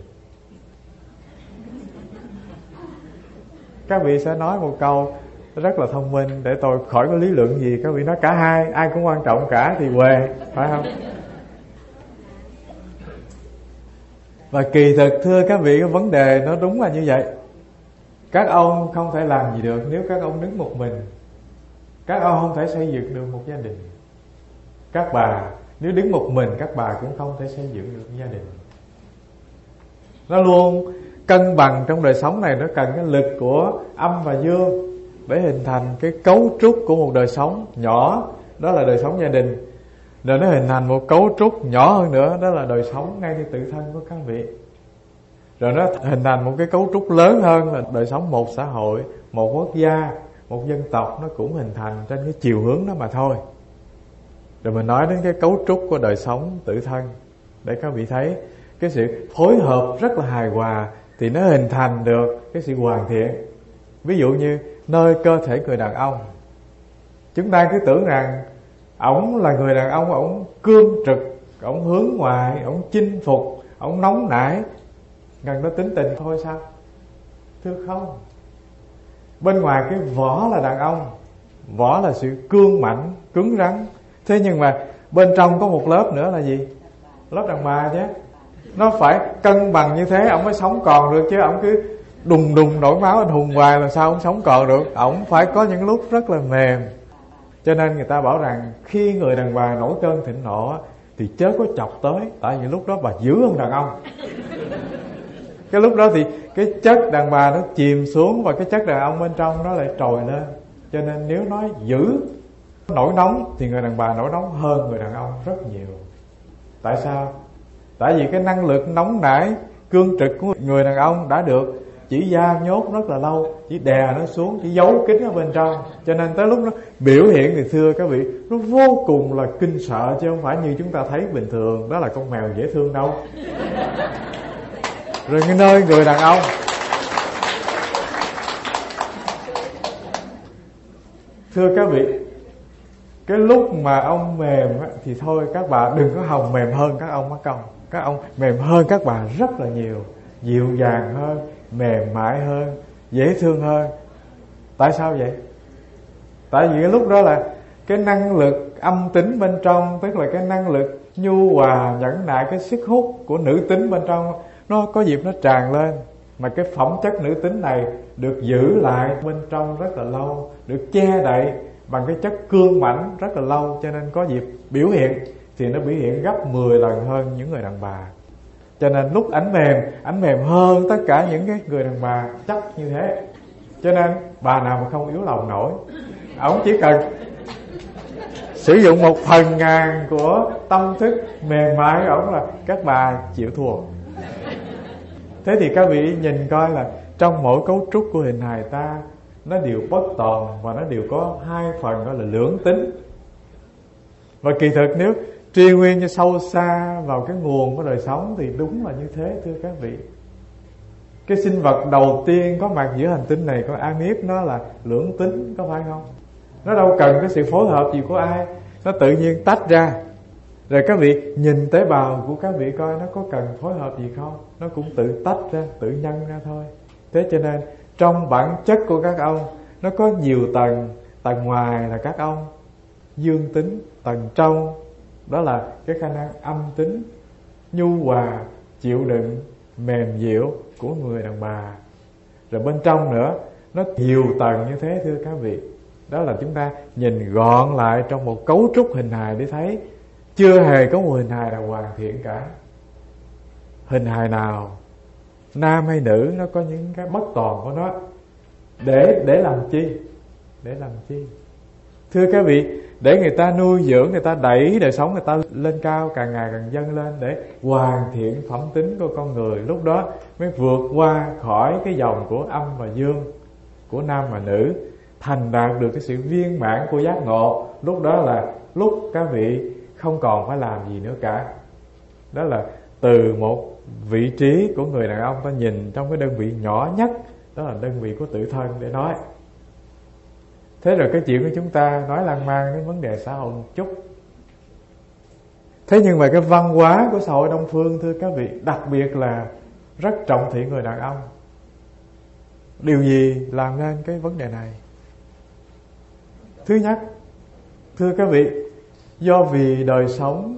A: Các vị sẽ nói một câu rất là thông minh để tôi khỏi có lý luận gì. Các vị nói cả hai, ai cũng quan trọng cả thì huề, phải không? Và kỳ thực thưa các vị, cái vấn đề nó đúng là như vậy. Các ông không thể làm gì được nếu các ông đứng một mình. Các ông không thể xây dựng được một gia đình. Các bà nếu đứng một mình, các bà cũng không thể xây dựng được gia đình. Nó luôn cân bằng trong đời sống này. Nó cần cái lực của âm và dương để hình thành cái cấu trúc của một đời sống nhỏ, đó là đời sống gia đình. Rồi nó hình thành một cấu trúc nhỏ hơn nữa, đó là đời sống ngayในtự thân của các vị. Rồi nó hình thành một cái cấu trúc lớn hơn là đời sống một xã hội, một quốc gia, một dân tộc. Nó cũng hình thành trên cái chiều hướng đó mà thôi. Rồi mình nói đến cái cấu trúc của đời sống tự thân để các vị thấy cái sự phối hợp rất là hài hòa thì nó hình thành được cái sự hoàn thiện. Ví dụ như nơi cơ thể người đàn ông, chúng ta cứ tưởng rằng ổng là người đàn ông, ổng cương trực, ổng hướng ngoại, ổng chinh phục, ổng nóng nảy, gần đó tính tình thôi sao? Thưa không. Bên ngoài cái vỏ là đàn ông, Võ là sự cương mãnh, cứng rắn. Thế nhưng mà bên trong có một lớp nữa là gì? Lớp đàn bà chứ. Nó phải cân bằng như thế ổng mới sống còn được, chứ ổng cứ đùng đùng nổi máu anh hùng hoài làm sao ổng sống còn được. Ổng phải có những lúc rất là mềm. Cho nên người ta bảo rằng khi người đàn bà nổi cơn thịnh nộ thì chớ có chọc tới, tại vì lúc đó bà dữ hơn đàn ông. Cái lúc đó thì cái chất đàn bà nó chìm xuống và cái chất đàn ông bên trong nó lại trồi lên. Cho nên nếu nói dữ, nổi nóng thì người đàn bà nổi nóng hơn người đàn ông rất nhiều. Tại sao? Tại vì cái năng lực nóng nảy, cương trực của người đàn ông đã được chỉ giam nhốt rất là lâu, chỉ đè nó xuống, chỉ giấu kín ở bên trong. Cho nên tới lúc nó biểu hiện thì thưa các vị, nó vô cùng là kinh sợ, chứ không phải như chúng ta thấy bình thường đó là con mèo dễ thương đâu. Rồi cái nơi người đàn ông, thưa các vị, cái lúc mà ông mềm á, thì thôi các bà đừng có hòng mềm hơn các ông mất công. Các ông mềm hơn các bà rất là nhiều, dịu dàng hơn, mềm mại hơn, dễ thương hơn. Tại sao vậy? Tại vì cái lúc đó là cái năng lực âm tính bên trong, tức là cái năng lực nhu hòa, nhẫn nại, cái sức hút của nữ tính bên trong nó có dịp nó tràn lên. Mà cái phẩm chất nữ tính này được giữ lại bên trong rất là lâu, được che đậy bằng cái chất cương mãnh rất là lâu. Cho nên có dịp biểu hiện thì nó biểu hiện gấp mười lần hơn những người đàn bà. Cho nên lúc ảnh mềm, ảnh mềm hơn tất cả những cái người đàn bà chắc như thế. Cho nên bà nào mà không yếu lòng nổi, ổng chỉ cần sử dụng một phần ngàn của tâm thức mềm mại của ổng là các bà chịu thua. Thế thì các vị nhìn coi là trong mỗi cấu trúc của hình hài ta, nó đều bất toàn và nó đều có hai phần gọi là lưỡng tính. Và kỳ thực nếu truy nguyên cho sâu xa vào cái nguồn của đời sống thì đúng là như thế, thưa các vị. Cái sinh vật đầu tiên có mặt giữa hành tinh này, con Anip, nó là lưỡng tính, có phải không? Nó đâu cần cái sự phối hợp gì của ai, nó tự nhiên tách ra. Rồi các vị nhìn tế bào của các vị coi nó có cần phối hợp gì không, nó cũng tự tách ra, tự nhân ra thôi. Thế cho nên trong bản chất của các ông nó có nhiều tầng. Tầng ngoài là các ông dương tính, tầng trong đó là cái khả năng âm tính, nhu hòa, chịu đựng, mềm dịu của người đàn bà. Rồi bên trong nữa nó nhiều tầng như thế, thưa các vị. Đó là chúng ta nhìn gọn lại trong một cấu trúc hình hài để thấy chưa hề có một hình hài nào hoàn thiện cả. Hình hài nào, nam hay nữ, nó có những cái bất toàn của nó. Để để làm chi? Để làm chi? Thưa các vị, để người ta nuôi dưỡng, người ta đẩy đời sống người ta lên cao, càng ngày càng dâng lên, để hoàn thiện phẩm tính của con người. Lúc đó mới vượt qua khỏi cái dòng của âm và dương, của nam và nữ, thành đạt được cái sự viên mãn của giác ngộ. Lúc đó là lúc các vị không còn phải làm gì nữa cả. Đó là từ một vị trí của người đàn ông, ta nhìn trong cái đơn vị nhỏ nhất, đó là đơn vị của tự thân để nói. Thế rồi cái chuyện của chúng ta nói lan man đến vấn đề xã hội một chút. Thế nhưng mà cái văn hóa của xã hội Đông phương, thưa các vị, đặc biệt là rất trọng thị người đàn ông. Điều gì làm nên cái vấn đề này? Thứ nhất, thưa các vị, do vì đời sống,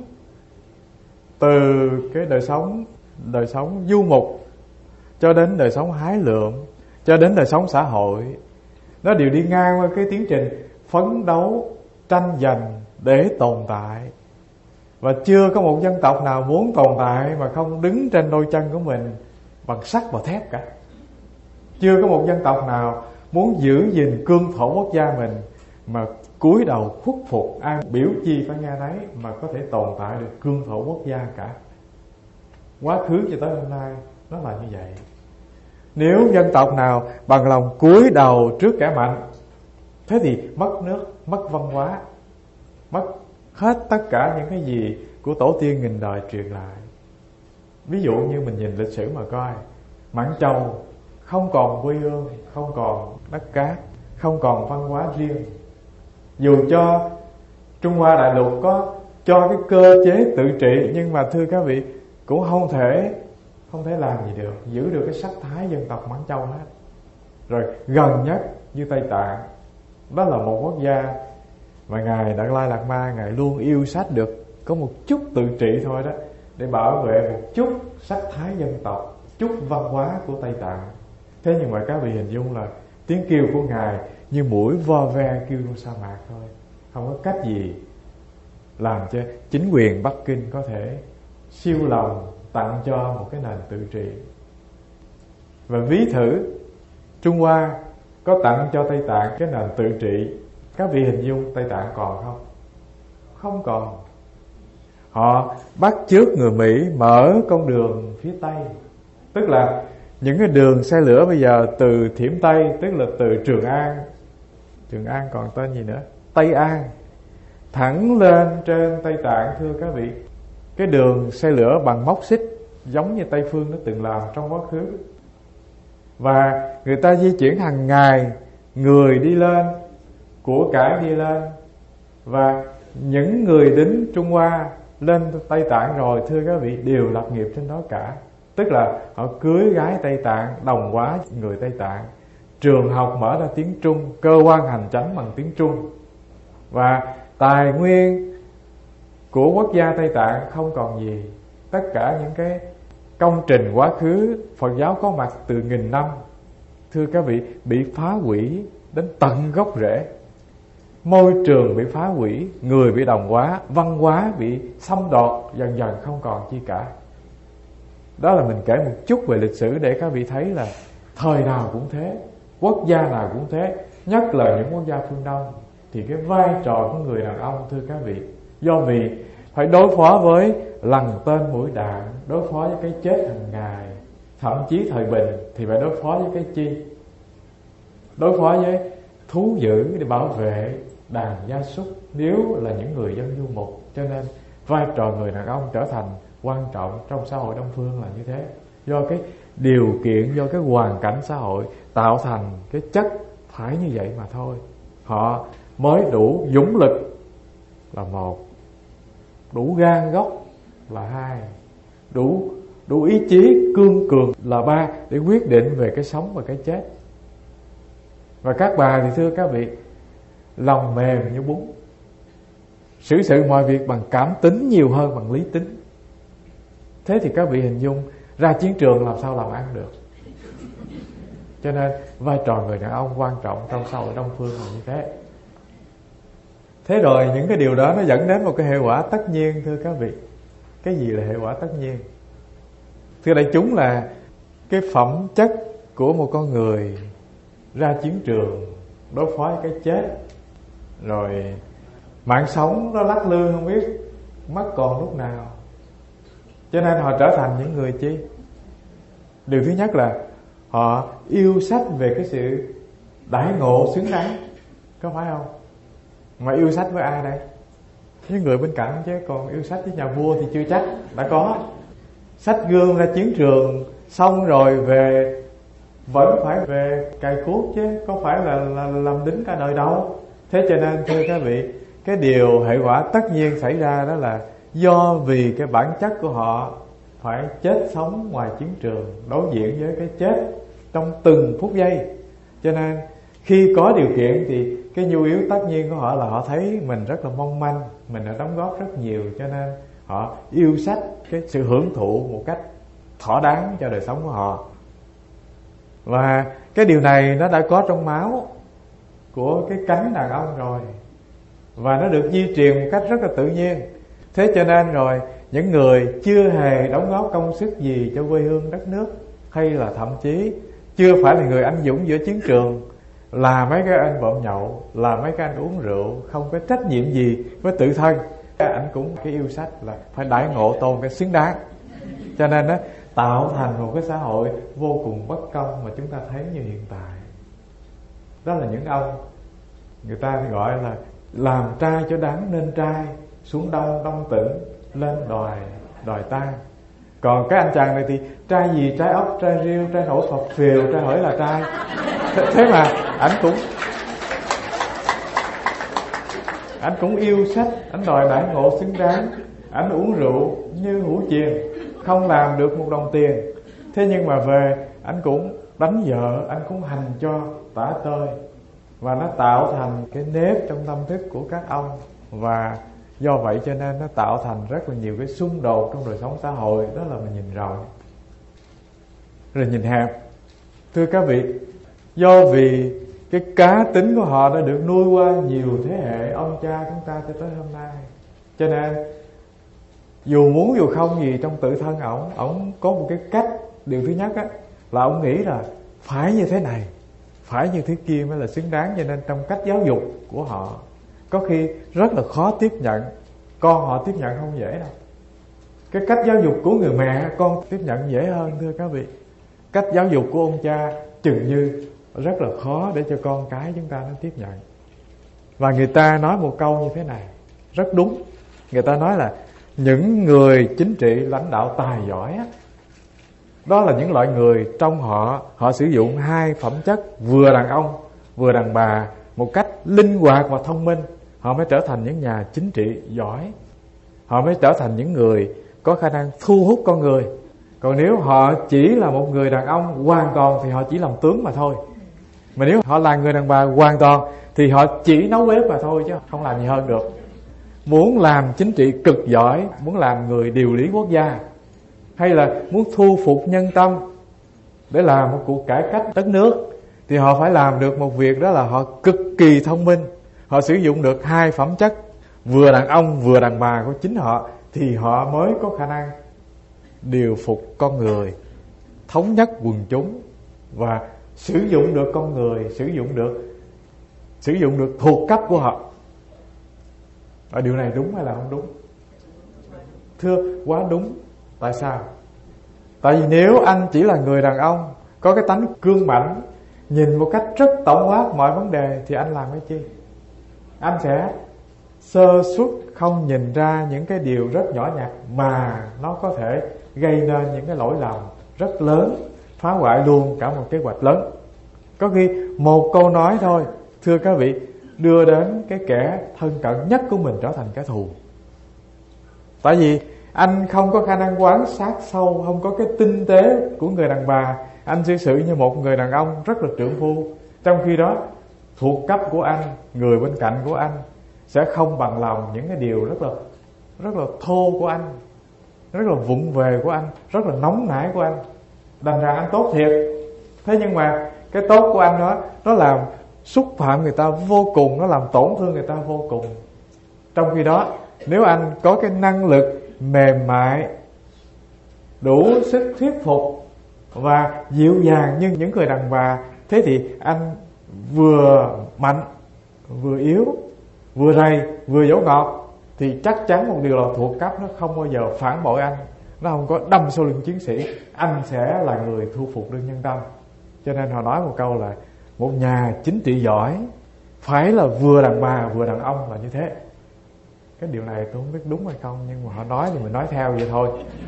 A: từ cái đời sống đời sống du mục cho đến đời sống hái lượm, cho đến đời sống xã hội, nó đều đi ngang qua cái tiến trình phấn đấu, tranh giành để tồn tại. Và chưa có một dân tộc nào muốn tồn tại mà không đứng trên đôi chân của mình bằng sắt và thép cả. Chưa có một dân tộc nào muốn giữ gìn cương thổ quốc gia mình mà cúi đầu khuất phục, ai biểu chi phải nghe nấy, mà có thể tồn tại được cương thổ quốc gia cả. Quá khứ cho tới hôm nay nó là như vậy. Nếu dân tộc nào bằng lòng cúi đầu trước kẻ mạnh, thế thì mất nước, mất văn hóa, mất hết tất cả những cái gì của tổ tiên nghìn đời truyền lại. Ví dụ như mình nhìn lịch sử mà coi, Mãn Châu không còn quê hương, không còn đất cát, không còn văn hóa riêng. Dù cho Trung Hoa đại lục có cho cái cơ chế tự trị, nhưng mà thưa các vị, cũng không thể không thể làm gì được, giữ được cái sắc thái dân tộc Mãn Châu hết. Rồi gần nhất như Tây Tạng, Đó là một quốc gia mà Ngài Đạt Lai Lạt Ma, Ngài luôn yêu sách được có một chút tự trị thôi đó, để bảo vệ một chút sắc thái dân tộc, chút văn hóa của Tây Tạng. Thế nhưng mà các vị hình dung là tiếng kêu của Ngài như mũi vo ve kêu trong sa mạc thôi, không có cách gì làm cho chính quyền Bắc Kinh có thể siêu lòng tặng cho một cái nền tự trị. Và ví thử Trung Hoa có tặng cho Tây Tạng cái nền tự trị, các vị hình dung Tây Tạng còn không? Không còn. Họ bắt chước người Mỹ mở con đường phía Tây, tức là những cái đường xe lửa bây giờ từ Thiểm Tây, tức là từ Trường An, Trường An còn tên gì nữa, Tây An, thẳng lên trên Tây Tạng. Thưa các vị, cái đường xe lửa bằng móc xích giống như Tây Phương nó từng làm trong quá khứ. Và người ta di chuyển hàng ngày, người đi lên, của cải đi lên. Và những người lính Trung Hoa lên Tây Tạng rồi, thưa các vị, đều lập nghiệp trên đó cả. Tức là họ cưới gái Tây Tạng, đồng hóa người Tây Tạng, trường học mở ra tiếng Trung, cơ quan hành chánh bằng tiếng Trung. Và tài nguyên của quốc gia Tây Tạng không còn gì. Tất cả những cái công trình quá khứ Phật giáo có mặt từ nghìn năm, thưa các vị, bị phá hủy đến tận gốc rễ. Môi trường bị phá hủy, người bị đồng hóa, văn hóa bị xâm đoạt, dần dần không còn chi cả. Đó là mình kể một chút về lịch sử để các vị thấy là thời nào cũng thế, quốc gia nào cũng thế, nhất là những quốc gia phương Đông. Thì cái vai trò của người đàn ông, thưa các vị, do vì phải đối phó với lằn tên mũi đạn, đối phó với cái chết hàng ngày, thậm chí thời bình thì phải đối phó với cái chi? Đối phó với thú dữ để bảo vệ đàn gia súc, nếu là những người dân du mục. Cho nên vai trò người đàn ông trở thành quan trọng trong xã hội Đông phương là như thế. Do cái điều kiện, do cái hoàn cảnh xã hội tạo thành cái chất phải như vậy mà thôi. Họ mới đủ dũng lực là một, đủ gan góc là hai, đủ đủ ý chí cương cường là ba, để quyết định về cái sống và cái chết. Và các bà thì thưa các vị, lòng mềm như bún, xử sự mọi việc bằng cảm tính nhiều hơn bằng lý tính. Thế thì các vị hình dung ra chiến trường làm sao làm ăn được. Cho nên vai trò người đàn ông quan trọng trong xã hội Đông phương là như thế. Thế rồi những cái điều đó nó dẫn đến một cái hệ quả tất nhiên, thưa các vị. Cái gì là hệ quả tất nhiên? Thưa đại chúng, là cái phẩm chất của một con người ra chiến trường đối phó với cái chết, rồi mạng sống nó lắc lư không biết mất còn lúc nào. Cho nên họ trở thành những người chi? Điều thứ nhất là họ yêu sách về cái sự đãi ngộ xứng đáng, có phải không? Mà yêu sách với ai đây? Với người bên cạnh chứ, còn yêu sách với nhà vua thì chưa chắc đã có. Sách gươm ra chiến trường xong rồi về vẫn phải về cày cuốc chứ, có phải là, là làm đính cả đời đâu. Thế cho nên thưa các vị, cái điều hệ quả tất nhiên xảy ra đó là do vì cái bản chất của họ phải chết sống ngoài chiến trường, đối diện với cái chết trong từng phút giây. Cho nên khi có điều kiện thì cái nhu yếu tất nhiên của họ là họ thấy mình rất là mong manh, mình đã đóng góp rất nhiều, cho nên họ yêu sách cái sự hưởng thụ một cách thỏa đáng cho đời sống của họ. Và cái điều này nó đã có trong máu của cái cánh đàn ông rồi, và nó được di truyền một cách rất là tự nhiên. Thế cho nên rồi những người chưa hề đóng góp công sức gì cho quê hương đất nước, hay là thậm chí chưa phải là người anh dũng giữa chiến trường, là mấy cái anh bợm nhậu, là mấy cái anh uống rượu, không có trách nhiệm gì với tự thân, anh cũng cái yêu sách là phải đãi ngộ tôn cái xứng đáng. Cho nên đó tạo thành một cái xã hội vô cùng bất công mà chúng ta thấy như hiện tại. Đó là những ông người ta gọi là làm trai cho đáng nên trai, xuống đông đông tỉnh, lên đòi đòi tan. Còn cái anh chàng này thì trai gì, trai ốc, trai riêu, trai nổ phập phìu, trai hỏi là trai. Thế, thế mà ảnh cũng ảnh cũng yêu sách, ảnh đòi đãi ngộ xứng đáng, ảnh uống rượu như hũ chiền, không làm được một đồng tiền. Thế nhưng mà về ảnh cũng đánh vợ, ảnh cũng hành cho tả tơi. và nó tạo thành cái nếp trong tâm thức của các ông. Và do vậy cho nên nó tạo thành rất là nhiều cái xung đột trong đời sống xã hội. Đó là mình nhìn rộng rồi nhìn hẹp. Thưa các vị, do vì cái cá tính của họ đã được nuôi qua nhiều thế hệ ông cha chúng ta cho tới hôm nay, cho nên dù muốn dù không gì trong tự thân ổng, ổng có một cái cách. Điều thứ nhất á, là ổng nghĩ là phải như thế này, phải như thế kia mới là xứng đáng. Cho nên trong cách giáo dục của họ có khi rất là khó tiếp nhận. Con họ tiếp nhận không dễ đâu. Cái cách giáo dục của người mẹ con tiếp nhận dễ hơn thưa các vị. Cách giáo dục của ông cha chừng như rất là khó để cho con cái chúng ta nó tiếp nhận. Và người ta nói một câu như thế này rất đúng. Người ta nói là những người chính trị lãnh đạo tài giỏi á, đó là những loại người trong họ họ sử dụng hai phẩm chất vừa đàn ông vừa đàn bà một cách linh hoạt và thông minh, họ mới trở thành những nhà chính trị giỏi. Họ mới trở thành những người có khả năng thu hút con người. Còn nếu họ chỉ là một người đàn ông hoàn toàn thì họ chỉ làm tướng mà thôi. Mà nếu họ là người đàn bà hoàn toàn thì họ chỉ nấu bếp mà thôi, chứ không làm gì hơn được. Muốn làm chính trị cực giỏi, muốn làm người điều lý quốc gia, hay là muốn thu phục nhân tâm để làm một cuộc cải cách đất nước, thì họ phải làm được một việc, đó là họ cực kỳ thông minh. Họ sử dụng được hai phẩm chất vừa đàn ông vừa đàn bà của chính họ, thì họ mới có khả năng điều phục con người, thống nhất quần chúng, và sử dụng được con người, sử dụng được sử dụng được thuộc cấp của họ. Và điều này đúng hay là không đúng? Thưa, quá đúng. Tại sao? Tại vì nếu anh chỉ là người đàn ông có cái tánh cương mãnh, nhìn một cách rất tổng quát mọi vấn đề, thì anh làm cái chi? Anh sẽ sơ suất, không nhìn ra những cái điều rất nhỏ nhặt mà nó có thể gây nên những cái lỗi lầm rất lớn, phá hoại luôn cả một kế hoạch lớn. Có khi một câu nói thôi, thưa các vị, đưa đến cái kẻ thân cận nhất của mình trở thành kẻ thù. Tại vì anh không có khả năng quan sát sâu, không có cái tinh tế của người đàn bà. Anh xử sự như một người đàn ông rất là trượng phu. Trong khi đó thuộc cấp của anh, người bên cạnh của anh sẽ không bằng lòng những cái điều rất là rất là thô của anh, rất là vụng về của anh, rất là nóng nảy của anh. Đành rằng anh tốt thiệt, thế nhưng mà cái tốt của anh đó, nó làm xúc phạm người ta vô cùng, nó làm tổn thương người ta vô cùng. Trong khi đó, nếu anh có cái năng lực mềm mại, đủ sức thuyết phục và dịu dàng như những người đàn bà, thế thì anh vừa mạnh, vừa yếu, vừa rầy, vừa dỗ ngọt, thì chắc chắn một điều là thuộc cấp nó không bao giờ phản bội anh, nó không có đâm sau lưng chiến sĩ. Anh sẽ là người thu phục được nhân tâm. Cho nên họ nói một câu là một nhà chính trị giỏi phải là vừa đàn bà vừa đàn ông, là như thế. Cái điều này tôi không biết đúng hay không, nhưng mà họ nói thì mình nói theo vậy thôi.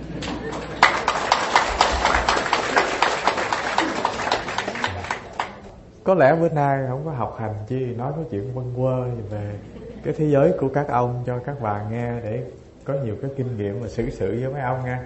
A: Có lẽ bữa nay không có học hành chi, nói có chuyện quanh quơ về cái thế giới của các ông cho các bà nghe, để có nhiều cái kinh nghiệm mà xử sự với mấy ông nghe.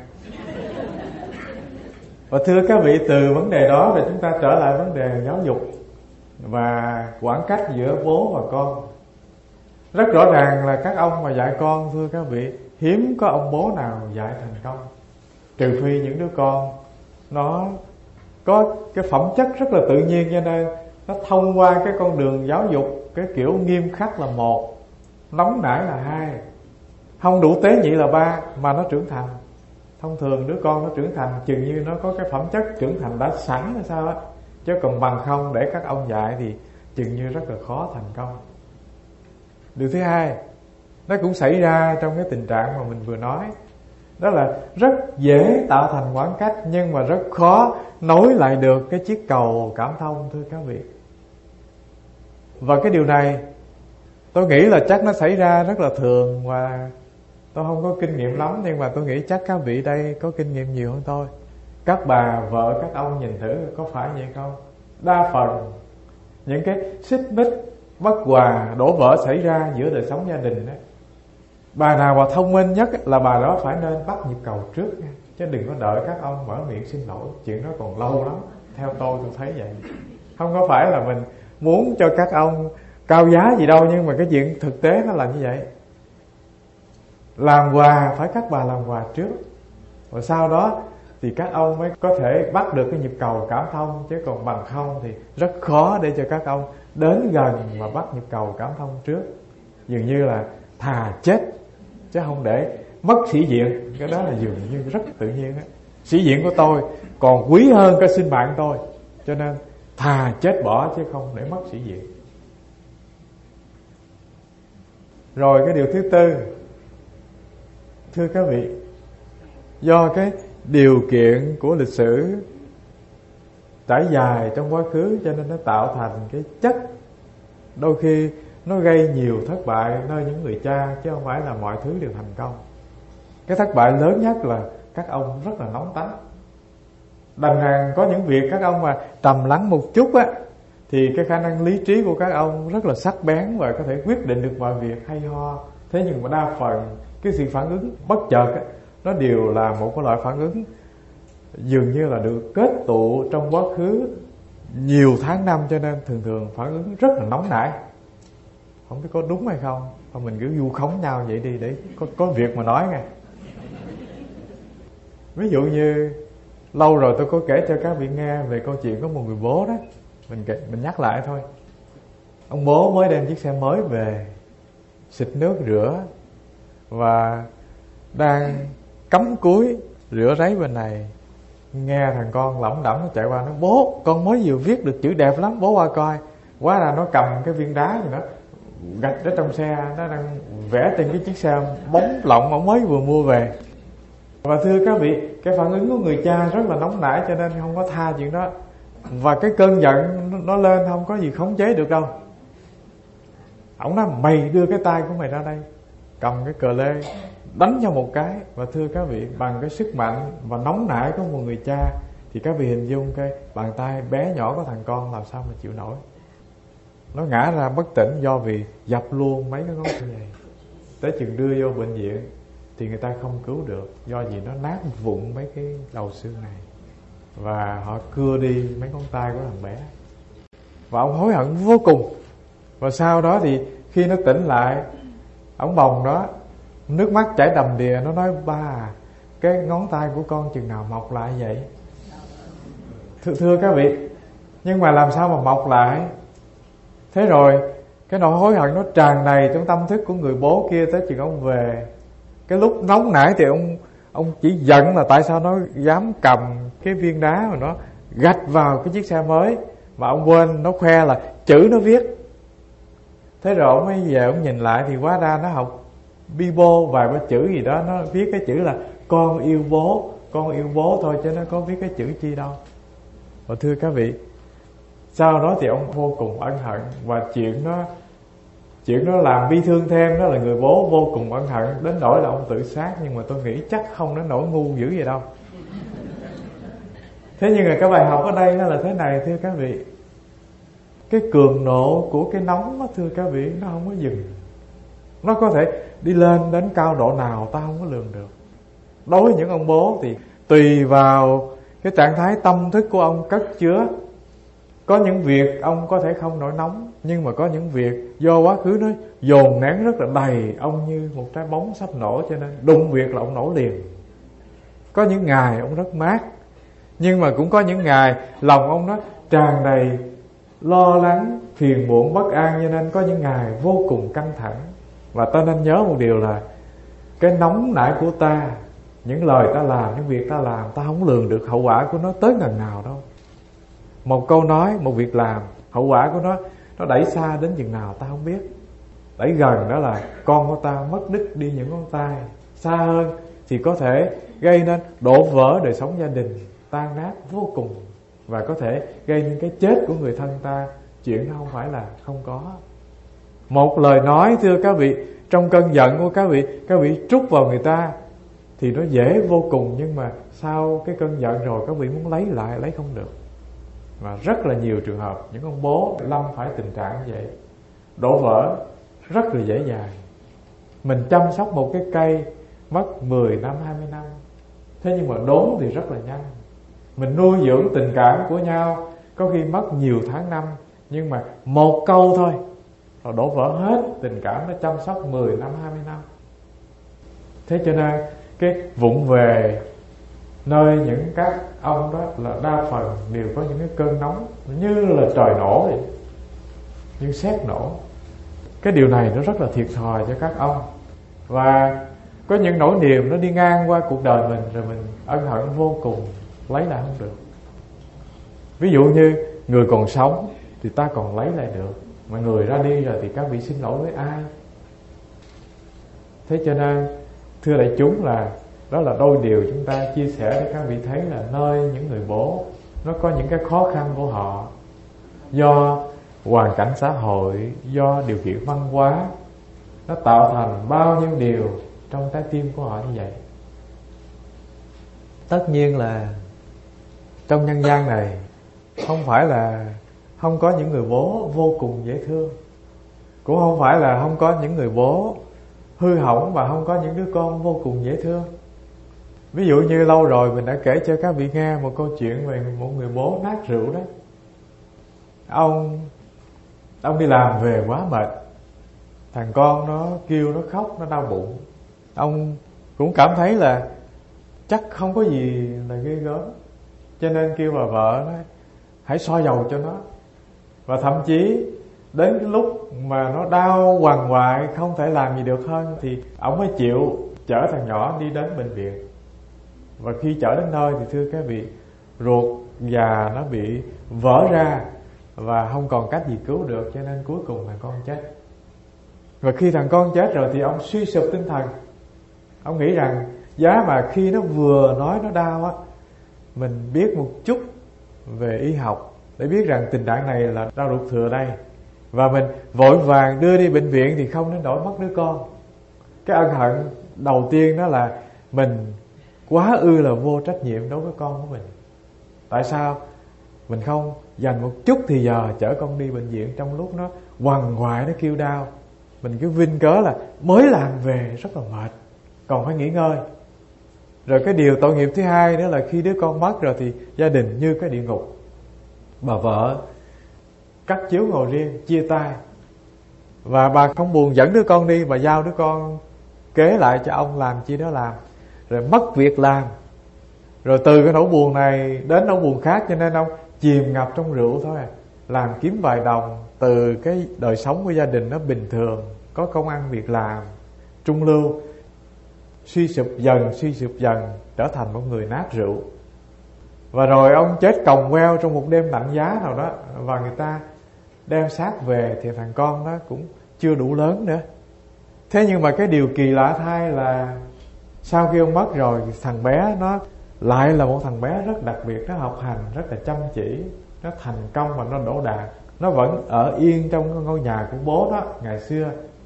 A: Và thưa các vị, từ vấn đề đó thì chúng ta trở lại vấn đề giáo dục và khoảng cách giữa bố và con. Rất rõ ràng là các ông mà dạy con, thưa các vị, hiếm có ông bố nào dạy thành công, trừ phi những đứa con nó có cái phẩm chất rất là tự nhiên, cho nên nó thông qua cái con đường giáo dục cái kiểu nghiêm khắc là một, nóng nảy là hai, không đủ tế nhị là ba, mà nó trưởng thành. Thông thường đứa con nó trưởng thành chừng như nó có cái phẩm chất trưởng thành đã sẵn hay sao á, chứ còn bằng không để các ông dạy thì chừng như rất là khó thành công. Điều thứ hai, nó cũng xảy ra trong cái tình trạng mà mình vừa nói, đó là rất dễ tạo thành khoảng cách, nhưng mà rất khó nối lại được cái chiếc cầu cảm thông, thưa các vị. Và cái điều này tôi nghĩ là chắc nó xảy ra rất là thường, và tôi không có kinh nghiệm lắm, nhưng mà tôi nghĩ chắc các vị đây có kinh nghiệm nhiều hơn tôi. Các bà vợ các ông nhìn thử có phải vậy không? Đa phần những cái xích mích, bất hòa, đổ vỡ xảy ra giữa đời sống gia đình đó, bà nào mà thông minh nhất là bà đó phải nên bắt nhịp cầu trước nha, chứ đừng có đợi các ông mở miệng xin lỗi. Chuyện đó còn lâu lắm, theo tôi tôi thấy vậy. Không có phải là mình muốn cho các ông cao giá gì đâu, nhưng mà cái chuyện thực tế nó là như vậy. Làm quà phải các bà làm quà trước, rồi sau đó thì các ông mới có thể bắt được cái nhịp cầu cảm thông. Chứ còn bằng không thì rất khó để cho các ông đến gần mà bắt nhịp cầu cảm thông trước. Dường như là thà chết chứ không để mất sĩ diện. Cái đó là dường như rất tự nhiên á. Sĩ diện của tôi còn quý hơn cái sinh mạng tôi, cho nên thà chết bỏ chứ không để mất sĩ diện. Rồi cái điều thứ tư, thưa các vị, do cái điều kiện của lịch sử trải dài trong quá khứ cho nên nó tạo thành cái chất đôi khi nó gây nhiều thất bại nơi những người cha, chứ không phải là mọi thứ đều thành công. Cái thất bại lớn nhất là các ông rất là nóng tánh. Đành rằng có những việc các ông mà trầm lắng một chút á, thì cái khả năng lý trí của các ông rất là sắc bén và có thể quyết định được mọi việc hay ho. Thế nhưng mà đa phần cái sự phản ứng bất chợt á, nó đều là một cái loại phản ứng dường như là được kết tụ trong quá khứ nhiều tháng năm, cho nên thường thường phản ứng rất là nóng nảy. Không biết có đúng hay không, thôi mình cứ vu khống nhau vậy đi để có, có việc mà nói nghe. Ví dụ như lâu rồi tôi có kể cho các vị nghe về câu chuyện có một người bố đó. Mình kể, mình nhắc lại thôi. Ông bố mới đem chiếc xe mới về, xịt nước rửa và đang cắm cúi rửa ráy bên này. Nghe thằng con lẩm đẩm nó chạy qua nói: bố, con mới vừa viết được chữ đẹp lắm, bố qua coi. Hóa ra nó cầm cái viên đá gì đó gạch ở trong xe, nó đang vẽ trên cái chiếc xe bóng lộng ông mới vừa mua về. Và thưa các vị, cái phản ứng của người cha rất là nóng nảy, cho nên không có tha chuyện đó. Và cái cơn giận nó lên không có gì khống chế được đâu. Ông nói: mày đưa cái tay của mày ra đây, cầm cái cờ lê đánh cho một cái. Và thưa các vị, bằng cái sức mạnh và nóng nảy của một người cha thì các vị hình dung cái bàn tay bé nhỏ của thằng con làm sao mà chịu nổi. Nó ngã ra bất tỉnh do vì dập luôn mấy cái ngón tay này. Tới chừng đưa vô bệnh viện thì người ta không cứu được, do vì nó nát vụn mấy cái đầu xương này. Và họ cưa đi mấy ngón tay của thằng bé. Và ông hối hận vô cùng. Và sau đó thì khi nó tỉnh lại, ông bồng đó, nước mắt chảy đầm đìa. Nó nói: ba, cái ngón tay của con chừng nào mọc lại vậy? Thưa, thưa các vị, nhưng mà làm sao mà mọc lại? Thế rồi cái nỗi hối hận nó tràn đầy trong tâm thức của người bố kia. Tới chừng ông về, cái lúc nóng nảy thì ông ông chỉ giận là tại sao nó dám cầm cái viên đá mà nó gạch vào cái chiếc xe mới, mà ông quên nó khoe là chữ nó viết. Thế rồi ông mới về ông nhìn lại thì hóa ra nó học Bibo vài ba chữ gì đó, nó viết cái chữ là con yêu bố, con yêu bố thôi, chứ nó có viết cái chữ chi đâu. Và thưa các vị, sau đó thì ông vô cùng ân hận. Và chuyện nó Chuyện đó làm bi thương thêm, đó là người bố vô cùng ân hận đến nỗi là ông tự sát. Nhưng mà tôi nghĩ chắc không đến nỗi ngu dữ vậy đâu. Thế nhưng mà cái bài học ở đây nó là thế này, thưa các vị. Cái cường nộ của cái nóng đó, thưa các vị, nó không có dừng. Nó có thể đi lên đến cao độ nào ta không có lường được. Đối với những ông bố thì tùy vào cái trạng thái tâm thức của ông cất chứa. Có những việc ông có thể không nổi nóng, nhưng mà có những việc do quá khứ nó dồn nén rất là đầy, ông như một trái bóng sắp nổ, cho nên đụng việc là ông nổ liền. Có những ngày ông rất mát, nhưng mà cũng có những ngày lòng ông nó tràn đầy lo lắng, phiền muộn, bất an, cho nên có những ngày vô cùng căng thẳng. Và ta nên nhớ một điều là cái nóng nảy của ta, những lời ta làm, những việc ta làm, ta không lường được hậu quả của nó tới gần nào đâu. Một câu nói, một việc làm, hậu quả của nó nó đẩy xa đến chừng nào ta không biết. Đẩy gần đó là con của ta mất đứt đi những ngón tay, xa hơn thì có thể gây nên đổ vỡ đời sống gia đình, tan nát vô cùng, và có thể gây nên cái chết của người thân ta. Chuyện đó không phải là không có. Một lời nói, thưa các vị, trong cơn giận của các vị, các vị trút vào người ta thì nó dễ vô cùng, nhưng mà sau cái cơn giận rồi các vị muốn lấy lại, lấy không được. Và rất là nhiều trường hợp những ông bố lâm phải tình trạng như vậy, đổ vỡ rất là dễ dàng. Mình chăm sóc một cái cây mất mười năm, hai mươi năm, thế nhưng mà đốn thì rất là nhanh. Mình nuôi dưỡng tình cảm của nhau có khi mất nhiều tháng năm, Nhưng mà một câu thôi rồi đổ vỡ hết tình cảm nó chăm sóc mười năm, hai mươi năm. Thế cho nên cái vụng về nơi những các ông đó là đa phần đều có những cái cơn nóng như là trời nổ vậy, như sét nổ. Cái điều này nó rất là thiệt thòi cho các ông. Và có những nỗi niềm nó đi ngang qua cuộc đời mình, rồi mình ân hận vô cùng, lấy lại không được. Ví dụ như người còn sống thì ta còn lấy lại được, mà người ra đi rồi thì các vị xin lỗi với ai? Thế cho nên thưa đại chúng, là đó là đôi điều chúng ta chia sẻ để các vị thấy là nơi những người bố nó có những cái khó khăn của họ, do hoàn cảnh xã hội, do điều kiện văn hóa, nó tạo thành bao nhiêu điều trong trái tim của họ như vậy. Tất nhiên là trong nhân gian này không phải là không có những người bố vô cùng dễ thương, cũng không phải là không có những người bố hư hỏng và không có những đứa con vô cùng dễ thương. Ví dụ như lâu rồi mình đã kể cho các vị nghe một câu chuyện về một người bố nát rượu đó. Ông Ông đi làm về quá mệt, thằng con nó kêu, nó khóc, nó đau bụng. Ông cũng cảm thấy là chắc không có gì là ghê gớm, cho nên kêu bà vợ nói hãy xoa dầu cho nó. Và thậm chí đến cái lúc mà nó đau quằn quại không thể làm gì được hơn thì ông mới chịu chở thằng nhỏ đi đến bệnh viện. Và khi chở đến nơi thì thưa các vị, ruột già nó bị vỡ ra và không còn cách gì cứu được, cho nên cuối cùng thằng con chết. Và khi thằng con chết rồi thì ông suy sụp tinh thần. Ông nghĩ rằng giá mà khi nó vừa nói nó đau á, mình biết một chút về y học để biết rằng tình trạng này là đau ruột thừa đây, và mình vội vàng đưa đi bệnh viện thì không đến nỗi mất đứa con. Cái ân hận đầu tiên đó là mình quá ư là vô trách nhiệm đối với con của mình. Tại sao mình không dành một chút thì giờ chở con đi bệnh viện trong lúc nó quằn quại, nó kêu đau? Mình cứ vinh cớ là mới làm về rất là mệt, còn phải nghỉ ngơi. Rồi cái điều tội nghiệp thứ hai nữa là khi đứa con mất rồi thì gia đình như cái địa ngục. Bà vợ cắt chiếu ngồi riêng, chia tay. Và bà không buồn dẫn đứa con đi, bà giao đứa con kế lại cho ông làm chi đó làm. Rồi mất việc làm. Rồi từ cái nỗi buồn này đến nỗi buồn khác, cho nên ông chìm ngập trong rượu thôi à. Làm kiếm vài đồng, từ cái đời sống của gia đình nó bình thường, có công ăn việc làm, trung lưu, suy sụp dần, suy sụp dần, trở thành một người nát rượu. Và rồi ông chết còng queo trong một đêm lạnh giá nào đó, và người ta đem xác về thì thằng con nó cũng chưa đủ lớn nữa. Thế nhưng mà cái điều kỳ lạ thay là sau khi ông mất rồi, thằng bé nó lại là một thằng bé rất đặc biệt. Nó học hành rất là chăm chỉ, nó thành công và nó đỗ đạt. Nó vẫn ở yên trong ngôi nhà của bố nó ngày xưa.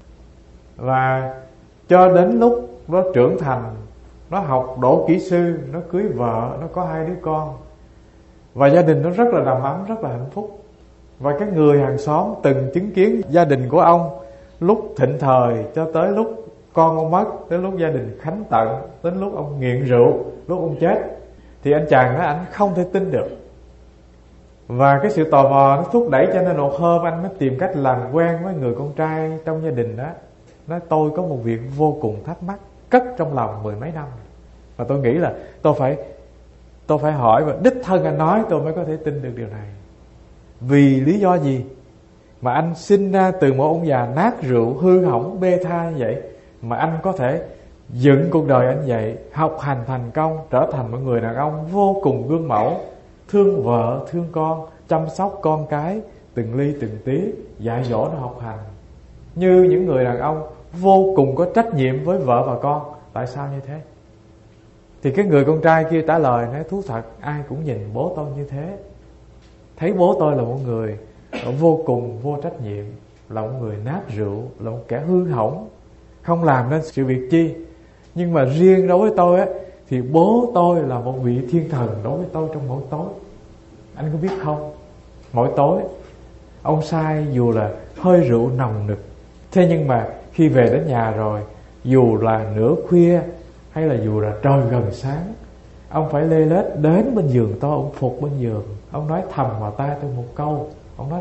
A: Và cho đến lúc nó trưởng thành, nó học đỗ kỹ sư, nó cưới vợ, nó có hai đứa con, và gia đình nó rất là đầm ấm, rất là hạnh phúc. Và cái người hàng xóm từng chứng kiến gia đình của ông lúc thịnh thời cho tới lúc con ông mất, tới lúc gia đình khánh tận, đến lúc ông nghiện rượu, lúc ông chết, thì anh chàng đó anh không thể tin được. Và cái sự tò mò nó thúc đẩy, cho nên một hôm anh mới tìm cách làm quen với người con trai trong gia đình đó. Nói tôi có một việc vô cùng thắc mắc, cất trong lòng mười mấy năm, và tôi nghĩ là tôi phải tôi phải hỏi, và đích thân anh nói tôi mới có thể tin được điều này. Vì lý do gì mà anh sinh ra từ một ông già nát rượu, hư hỏng, bê tha như vậy, mà anh có thể dựng cuộc đời anh vậy, học hành thành công, trở thành một người đàn ông vô cùng gương mẫu, thương vợ, thương con, chăm sóc con cái từng ly từng tí, dạy dỗ nó học hành, như những người đàn ông vô cùng có trách nhiệm với vợ và con. Tại sao như thế? Thì cái người con trai kia trả lời, nói thú thật ai cũng nhìn bố tôi như thế, thấy bố tôi là một người vô cùng vô trách nhiệm, là một người nát rượu, là một kẻ hư hỏng, không làm nên sự việc chi. Nhưng mà riêng đối với tôi á, thì bố tôi là một vị thiên thần đối với tôi trong mỗi tối. Anh có biết không, mỗi tối ông sai dù là hơi rượu nồng nực, thế nhưng mà khi về đến nhà rồi, dù là nửa khuya hay là dù là trời gần sáng, ông phải lê lết đến bên giường tôi, ông phục bên giường, ông nói thầm vào tai tôi một câu. Ông nói là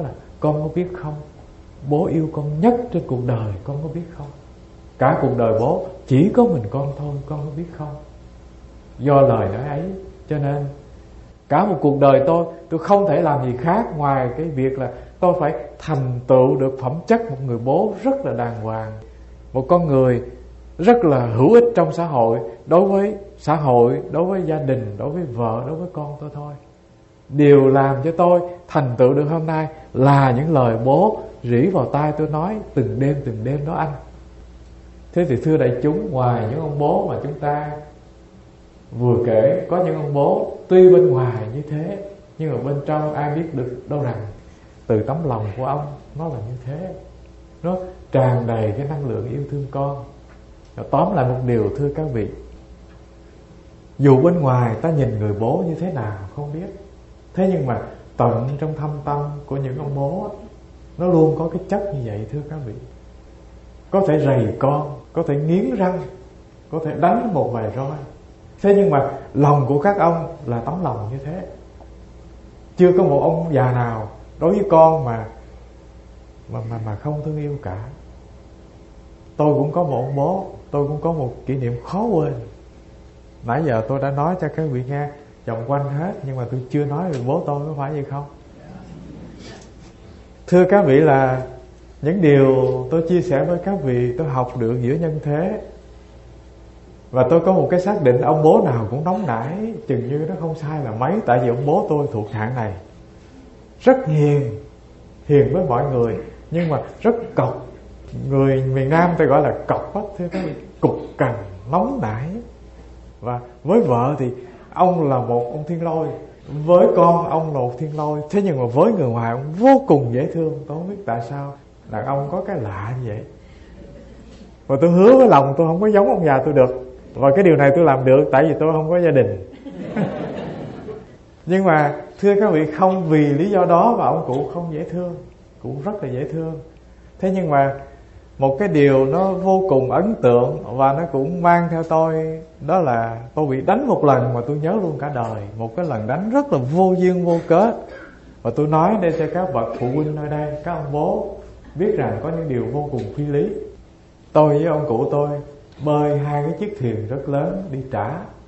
A: con có biết không, bố yêu con nhất trên cuộc đời, con có biết không? Cả cuộc đời bố chỉ có mình con thôi, con có biết không? Do lời nói ấy cho nên cả một cuộc đời tôi Tôi không thể làm gì khác ngoài cái việc là tôi phải thành tựu được phẩm chất một người bố rất là đàng hoàng, một con người rất là hữu ích trong xã hội, đối với xã hội, đối với gia đình, đối với vợ, đối với con tôi thôi. Điều làm cho tôi thành tựu được hôm nay là những lời bố rỉ vào tai tôi nói từng đêm từng đêm đó anh. Thế thì thưa đại chúng, ngoài những ông bố mà chúng ta vừa kể, có những ông bố tuy bên ngoài như thế, nhưng mà bên trong ai biết được đâu rằng từ tấm lòng của ông nó là như thế, nó tràn đầy cái năng lượng yêu thương con. Tóm lại một điều thưa các vị, dù bên ngoài ta nhìn người bố như thế nào không biết, thế nhưng mà tận trong thâm tâm của những ông bố nó luôn có cái chất như vậy thưa các vị. Có thể rầy con, có thể nghiến răng, có thể đánh một vài roi, thế nhưng mà lòng của các ông là tấm lòng như thế. Chưa có một ông già nào đối với con mà mà mà, mà không thương yêu cả. Tôi cũng có một ông bố, tôi cũng có một kỷ niệm khó quên. Nãy giờ tôi đã nói cho các vị nghe vòng quanh hết, nhưng mà tôi chưa nói về bố tôi, có phải vậy không? Thưa các vị, là những điều tôi chia sẻ với các vị tôi học được giữa nhân thế. Và tôi có một cái xác định, ông bố nào cũng nóng nảy, chừng như nó không sai là mấy. Tại vì ông bố tôi thuộc hạng này, rất hiền, hiền với mọi người, nhưng mà rất cộc. Người miền Nam tôi gọi là cộc á, thưa các vị, cục cằn, nóng nảy. Và với vợ thì ông là một ông thiên lôi, với con ông là một thiên lôi. Thế nhưng mà với người ngoài ông vô cùng dễ thương. Tôi không biết tại sao đàn ông có cái lạ như vậy. Và tôi hứa với lòng tôi không có giống ông già tôi được. Và cái điều này tôi làm được tại vì tôi không có gia đình. Nhưng mà thưa các vị, không vì lý do đó mà ông cụ không dễ thương, cũng rất là dễ thương. Thế nhưng mà một cái điều nó vô cùng ấn tượng và nó cũng mang theo tôi, đó là tôi bị đánh một lần mà tôi nhớ luôn cả đời. Một cái lần đánh rất là vô duyên vô cớ. Và tôi nói đây cho các bậc phụ huynh nơi đây, các ông bố biết rằng có những điều vô cùng phi lý. Tôi với ông cụ tôi bơi hai cái chiếc thuyền rất lớn đi trả.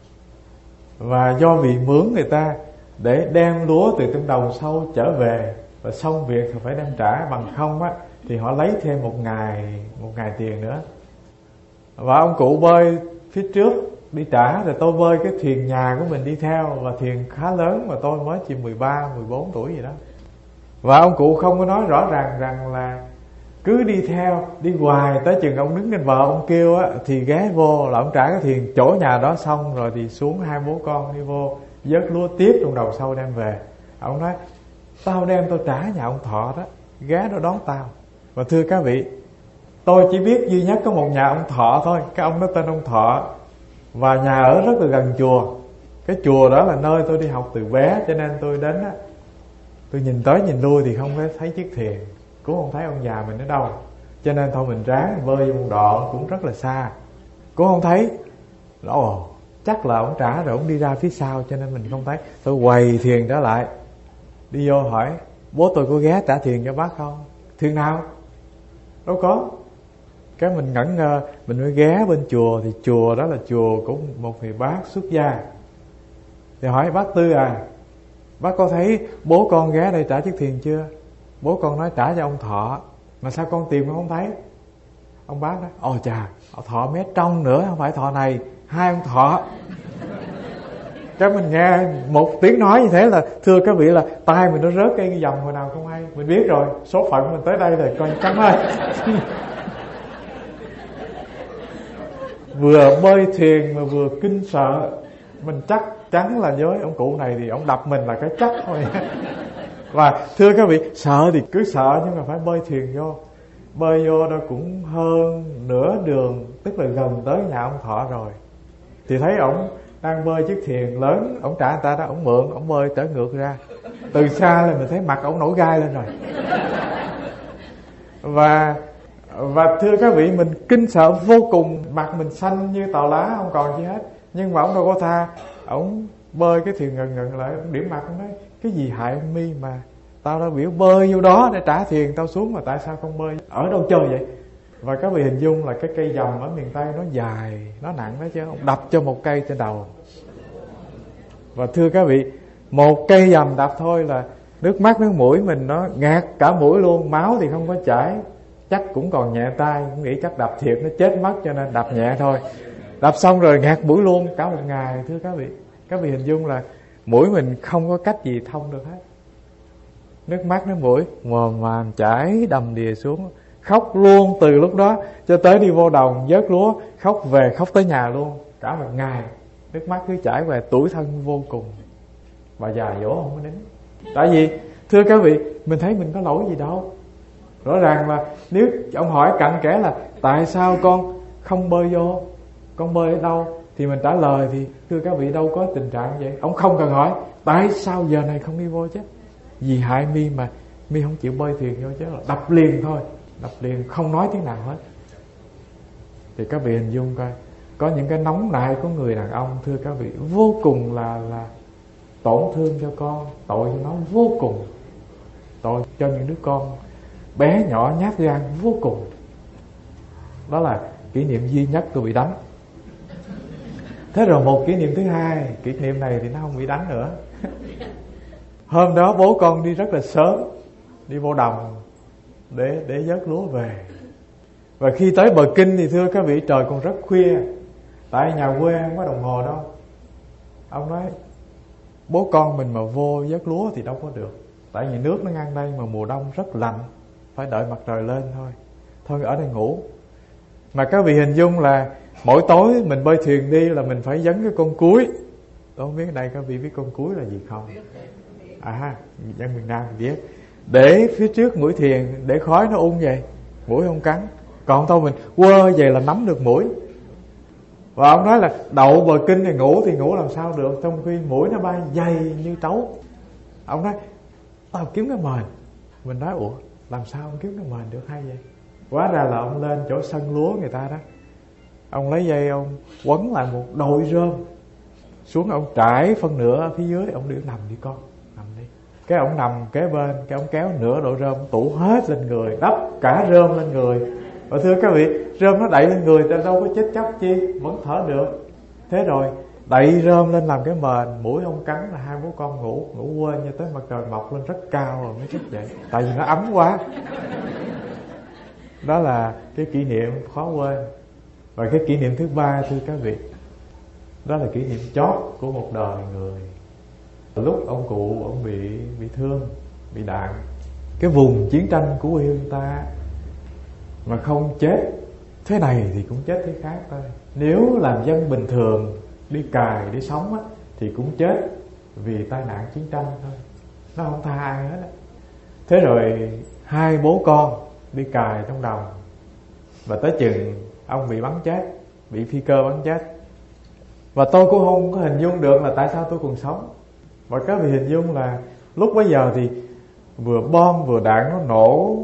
A: Và do vì mướn người ta để đem lúa từ trong đồng sâu trở về, và xong việc thì phải đem trả, bằng không á thì họ lấy thêm một ngày một ngày tiền nữa. Và ông cụ bơi phía trước đi trả, rồi tôi bơi cái thuyền nhà của mình đi theo. Và thuyền khá lớn mà tôi mới chỉ mười ba, mười bốn tuổi gì đó. Và ông cụ không có nói rõ ràng rằng là cứ đi theo, đi hoài tới chừng ông đứng trên bờ ông kêu á thì ghé vô là ông trả cái thuyền chỗ nhà đó, xong rồi thì xuống hai bố con đi vô vớt lúa tiếp trong đầu sâu đem về. Ông nói tao đem tao trả nhà ông Thọ đó, ghé đó đón tao. Và thưa các vị, tôi chỉ biết duy nhất có một nhà ông Thọ thôi. Cái ông đó tên ông Thọ, và nhà ở rất là gần chùa. Cái chùa đó là nơi tôi đi học từ bé, cho nên tôi đến á, tôi nhìn tới nhìn lui thì không có thấy chiếc thuyền, cũng không thấy ông già mình ở đâu. Cho nên thôi mình ráng bơi vô một đoạn cũng rất là xa, cũng không thấy. Ồ, chắc là ông trả rồi ông đi ra phía sau cho nên mình không thấy. Tôi quầy thuyền trở lại, đi vô hỏi bố tôi có ghé trả thuyền cho bác không? Thuyền nào? Đâu có. Cái mình ngẩn ngơ, mình mới ghé bên chùa. Thì chùa đó là chùa của một người bác xuất gia. Thì hỏi bác Tư à, bác có thấy bố con ghé đây trả chiếc thuyền chưa? Bố con nói trả cho ông Thọ. Mà sao con tìm con không thấy? Ông bác nói ồ chà, Thọ mé trong nữa, không phải Thọ này, hai ông Thọ. Cái mình nghe một tiếng nói như thế là thưa các vị là tay mình nó rớt cái dòng hồi nào không hay. Mình biết rồi, số phận mình tới đây rồi, coi chắn ơi. Vừa bơi thuyền mà vừa kinh sợ. Mình chắc chắn là với ông cụ này thì ông đập mình là cái chắc thôi. Và thưa các vị, sợ thì cứ sợ, nhưng mà phải bơi thuyền vô. Bơi vô đó cũng hơn nửa đường, tức là gần tới nhà ông Thọ rồi. Thì thấy ổng đang bơi chiếc thuyền lớn, ổng trả người ta đó, ổng mượn, ổng bơi trở ngược ra. Từ xa là mình thấy mặt ổng nổi gai lên rồi. Và và thưa các vị, mình kinh sợ vô cùng, mặt mình xanh như tàu lá, không còn gì hết. Nhưng mà ổng đâu có tha, ổng bơi cái thuyền gần gần lại, ổng điểm mặt, ổng nói cái gì hại ông Mi mà Tao đã biểu bơi vô đó để trả tiền tao xuống, mà tại sao không bơi? Ở đâu chơi vậy? Và các vị hình dung là cái cây dầm ở miền Tây nó dài, nó nặng đó chứ. Ông đập cho một cây trên đầu. Và thưa các vị, một cây dầm đập thôi là nước mắt nước mũi mình nó ngạt cả mũi luôn. Máu thì không có chảy, chắc cũng còn nhẹ tay, cũng nghĩ chắc đập thiệt nó chết mất cho nên đập nhẹ thôi. Đập xong rồi ngạt mũi luôn cả một ngày. Thưa các vị, các vị hình dung là mũi mình không có cách gì thông được hết. Nước mắt nước mũi mồm màm chảy đầm đìa xuống. Khóc luôn từ lúc đó cho tới đi vô đồng vớt lúa. Khóc về khóc tới nhà luôn cả một ngày. Nước mắt cứ chảy về, tủi thân vô cùng. Bà già dỗ không có nín. Tại vì thưa các vị, mình thấy mình có lỗi gì đâu. Rõ ràng là nếu ông hỏi cặn kẽ là tại sao con không bơi vô, con bơi ở đâu, thì mình trả lời thì thưa các vị đâu có tình trạng vậy. Ông không cần hỏi tại sao giờ này không đi vô chứ. Vì hại mi mà mi không chịu bơi thuyền vô chứ, là đập liền thôi. Đập liền không nói tiếng nào hết. Thì các vị hình dung coi, có những cái nóng nảy của người đàn ông thưa các vị vô cùng là là tổn thương cho con, tội cho nó vô cùng, tội cho những đứa con bé nhỏ nhát gan vô cùng. Đó là kỷ niệm duy nhất tôi bị đánh. Thế rồi một kỷ niệm thứ hai, kỷ niệm này thì nó không bị đánh nữa. Hôm đó bố con đi rất là sớm, đi vô đồng để để vớt lúa về. Và khi tới bờ kinh thì thưa các vị trời còn rất khuya. Tại nhà quê không có đồng hồ đâu. Ông nói bố con mình mà vô vớt lúa thì đâu có được. Tại vì nước nó ngang đây mà mùa đông rất lạnh, phải đợi mặt trời lên thôi. Thôi ở đây ngủ. Mà các vị hình dung là mỗi tối mình bơi thuyền đi là mình phải vấn cái con cúi. Tôi không biết ở đây các vị biết con cúi là gì không? À, dân miền Nam biết. Để phía trước mũi thuyền để khói nó ung vậy, mũi không cắn. Còn thôi mình quơ về là nắm được mũi. Và ông nói là đậu bờ kinh thì ngủ thì ngủ làm sao được, trong khi mũi nó bay dày như trấu. Ông nói tao kiếm cái mền. Mình nói ủa làm sao ông kiếm cái mền được hay vậy? Hóa ra là ông lên chỗ sân lúa người ta đó, ông lấy dây ông quấn lại một đôi rơm xuống, ông trải phân nửa ở phía dưới. Ông đi nằm đi con, nằm đi. Cái ông nằm kế bên, cái ông kéo nửa đội rơm tủ hết lên người, đắp cả rơm lên người. Và thưa các vị, rơm nó đậy lên người ta đâu có chết chóc chi, vẫn thở được. Thế rồi đậy rơm lên làm cái mền, mũi không cắn là hai bố con ngủ. Ngủ quên cho tới mặt trời mọc lên rất cao rồi mới thức dậy, tại vì nó ấm quá. Đó là cái kỷ niệm khó quên. Và cái kỷ niệm thứ ba thưa các vị, đó là kỷ niệm chót của một đời người. Lúc ông cụ ông bị bị thương, bị đạn, cái vùng chiến tranh của quê hương ta mà không chết thế này thì cũng chết thế khác thôi. Nếu làm dân bình thường đi cày đi sống á, thì cũng chết vì tai nạn chiến tranh thôi, nó không tha ai hết á. Thế rồi hai bố con đi cày trong đồng, và tới chừng ông bị bắn chết, bị phi cơ bắn chết. Và tôi cũng không có hình dung được là tại sao tôi còn sống. Và các vị hình dung là lúc bấy giờ thì vừa bom vừa đạn nó nổ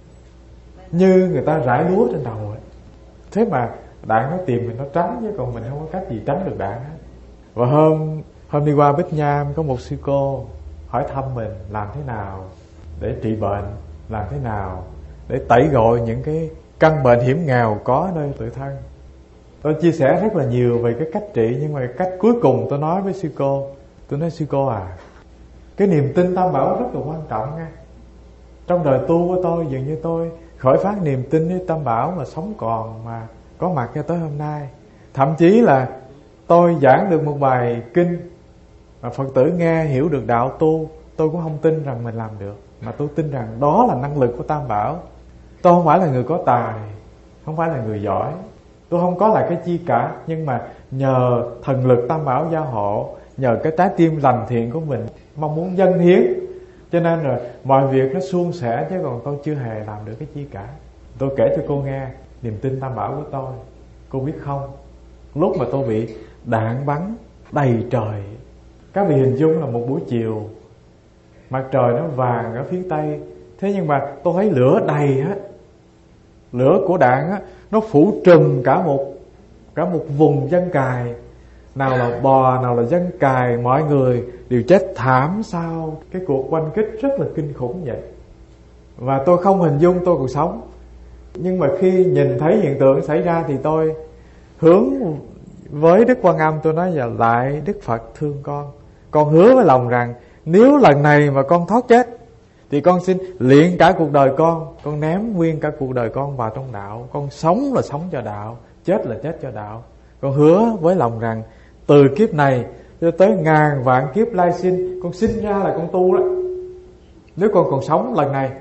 A: như người ta rải lúa trên đầu ấy. Thế mà đạn nó tìm mình nó tránh, chứ còn mình không có cách gì tránh được đạn hết. Và hôm hôm đi qua Bích Nham có một sư cô hỏi thăm mình làm thế nào để trị bệnh, làm thế nào để tẩy gội những cái căn bệnh hiểm nghèo có nơi tự thân. Tôi chia sẻ rất là nhiều về cái cách trị, nhưng mà cách cuối cùng tôi nói với sư cô, tôi nói sư cô à, cái niềm tin Tam Bảo rất là quan trọng nha. Trong đời tu của tôi dường như tôi khởi phát niềm tin với Tam Bảo mà sống còn, mà có mặt cho tới hôm nay. Thậm chí là tôi giảng được một bài kinh mà Phật tử nghe hiểu được đạo tu, tôi cũng không tin rằng mình làm được, mà tôi tin rằng đó là năng lực của Tam Bảo. Tôi không phải là người có tài, không phải là người giỏi, tôi không có là cái chi cả, nhưng mà nhờ thần lực Tam Bảo gia hộ, nhờ cái trái tim lành thiện của mình mong muốn dâng hiến, cho nên rồi mọi việc nó suôn sẻ, chứ còn tôi chưa hề làm được cái chi cả. Tôi kể cho cô nghe niềm tin Tam Bảo của tôi. Cô biết không, lúc mà tôi bị đạn bắn đầy trời, các vị hình dung là một buổi chiều, mặt trời nó vàng ở phía tây, thế nhưng mà tôi thấy lửa đầy hết. Lửa của đạn á, nó phủ trùm cả một cả một vùng dân cài. nào là bò, nào là dân cài, mọi người đều chết thảm sau cái cuộc oanh kích rất là kinh khủng vậy. Và tôi không hình dung tôi còn sống. Nhưng mà khi nhìn thấy hiện tượng xảy ra thì tôi hướng với Đức Quan Âm, tôi nói: "Dạ lại Đức Phật thương con. Con hứa với lòng rằng nếu lần này mà con thoát chết thì con xin luyện cả cuộc đời con, con ném nguyên cả cuộc đời con vào trong đạo. Con sống là sống cho đạo, chết là chết cho đạo. Con hứa với lòng rằng từ kiếp này cho tới ngàn vạn kiếp lai sinh, con sinh ra là con tu đó, nếu con còn sống lần này."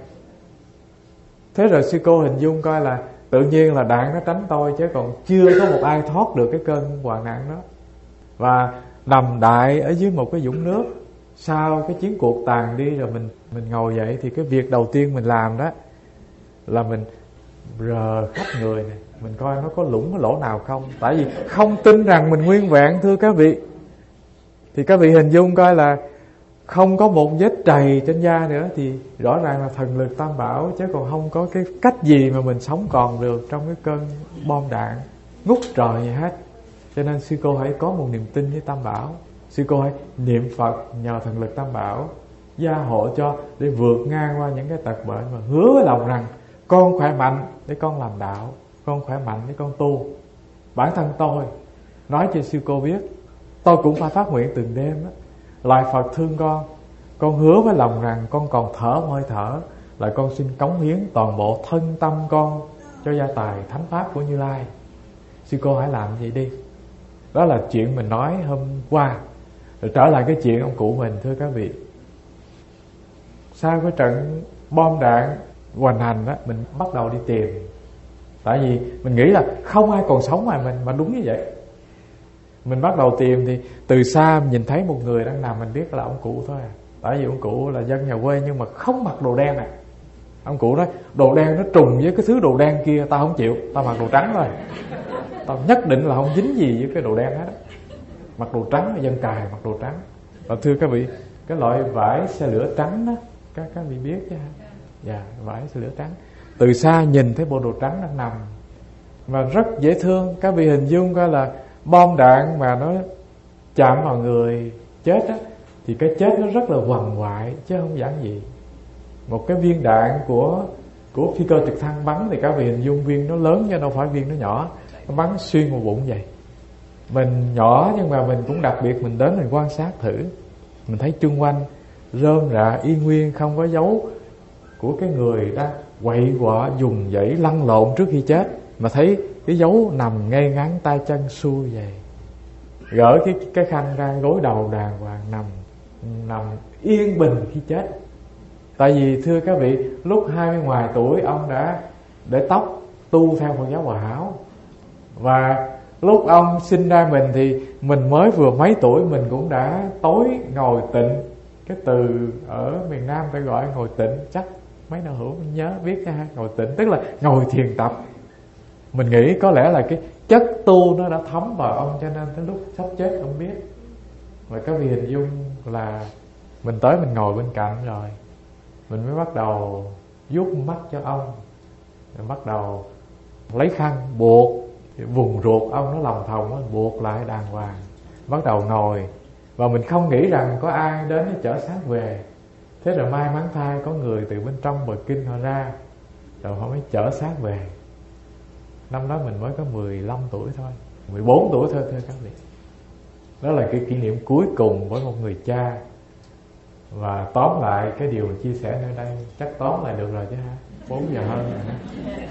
A: Thế rồi sư cô hình dung coi là tự nhiên là đạn nó tránh tôi, chứ còn chưa có một ai thoát được cái cơn hoạn nạn đó. Và nằm đại ở dưới một cái vũng nước. Sau cái chiến cuộc tàn đi rồi mình mình ngồi dậy thì cái việc đầu tiên mình làm đó là mình rờ khắp người này, mình coi nó có lủng có lỗ nào không. Tại vì không tin rằng mình nguyên vẹn, thưa các vị. Thì các vị hình dung coi là không có một vết trầy trên da nữa thì rõ ràng là thần lực Tam Bảo, chứ còn không có cái cách gì mà mình sống còn được trong cái cơn bom đạn ngút trời gì hết. Cho nên sư cô hãy có một niềm tin với Tam Bảo. Sư cô hãy niệm Phật nhờ thần lực Tam Bảo gia hộ cho để vượt ngang qua những cái tật bệnh, và hứa với lòng rằng con khỏe mạnh để con làm đạo, con khỏe mạnh để con tu. Bản thân tôi nói cho sư cô biết, tôi cũng phải phát nguyện từng đêm đó, lại Phật thương con, con hứa với lòng rằng con còn thở một hơi thở là con xin cống hiến toàn bộ thân tâm con cho gia tài thánh pháp của Như Lai. Sư cô hãy làm gì đi. Đó là chuyện mình nói hôm qua. Rồi trở lại cái chuyện ông cụ mình, thưa các vị. Sau cái trận bom đạn hoành hành đó, mình bắt đầu đi tìm. Tại vì mình nghĩ là không ai còn sống ngoài mình, mà đúng như vậy. Mình bắt đầu tìm thì từ xa mình nhìn thấy một người đang nằm, mình biết là ông cụ thôi à. Tại vì ông cụ là dân nhà quê nhưng mà không mặc đồ đen này. Ông cụ nói đồ đen nó trùng với cái thứ đồ đen kia, tao không chịu, tao mặc đồ trắng thôi. Tao nhất định là không dính gì với cái đồ đen hết đó. Mặc đồ trắng là dân cài, mặc đồ trắng. Và thưa các vị, cái loại vải xe lửa trắng đó, các các vị biết chứ? Dạ, vải xe lửa trắng. Từ xa nhìn thấy bộ đồ trắng đang nằm mà rất dễ thương. Các vị hình dung coi là bom đạn mà nó chạm vào người chết á, thì cái chết nó rất là quằn quại chứ không giản dị. Một cái viên đạn của của phi cơ trực thăng bắn thì các vị hình dung viên nó lớn chứ đâu phải viên nó nhỏ. Nó bắn xuyên vào bụng vậy. Mình nhỏ nhưng mà mình cũng đặc biệt mình đến mình quan sát thử. Mình thấy chung quanh rơm rạ y nguyên, không có dấu của cái người đang quậy quọ dùng dãy lăn lộn trước khi chết, mà thấy cái dấu nằm ngay ngắn, tay chân xuôi vậy. Gỡ cái cái khăn ra, gối đầu đàng hoàng nằm nằm yên bình khi chết. Tại vì thưa các vị, lúc hai mươi ngoài tuổi ông đã để tóc tu theo Phật giáo Hòa Hảo. Và lúc ông sinh ra mình thì mình mới vừa mấy tuổi, mình cũng đã tối ngồi tịnh. Cái từ ở miền Nam ta gọi ngồi tịnh, chắc mấy đạo hữu mình nhớ biết ha. Ngồi tịnh tức là ngồi thiền tập. Mình nghĩ có lẽ là cái chất tu nó đã thấm vào ông, cho nên tới lúc sắp chết ông biết. Và các vị hình dung là mình tới mình ngồi bên cạnh rồi, mình mới bắt đầu vuốt mắt cho ông, rồi bắt đầu lấy khăn buộc vùng ruột ông, nó lòng thòng nó buộc lại đàng hoàng, bắt đầu ngồi. Và mình không nghĩ rằng có ai đến để chở xác về. Thế rồi may mắn thay có người từ bên trong bờ kinh họ ra, rồi họ mới chở xác về. Năm đó mình mới có mười lăm tuổi thôi, mười bốn tuổi thôi thưa các vị. Đó là cái kỷ niệm cuối cùng với một người cha. Và tóm lại cái điều chia sẻ nơi đây, chắc tóm lại được rồi chứ ha, bốn giờ hơn rồi đó.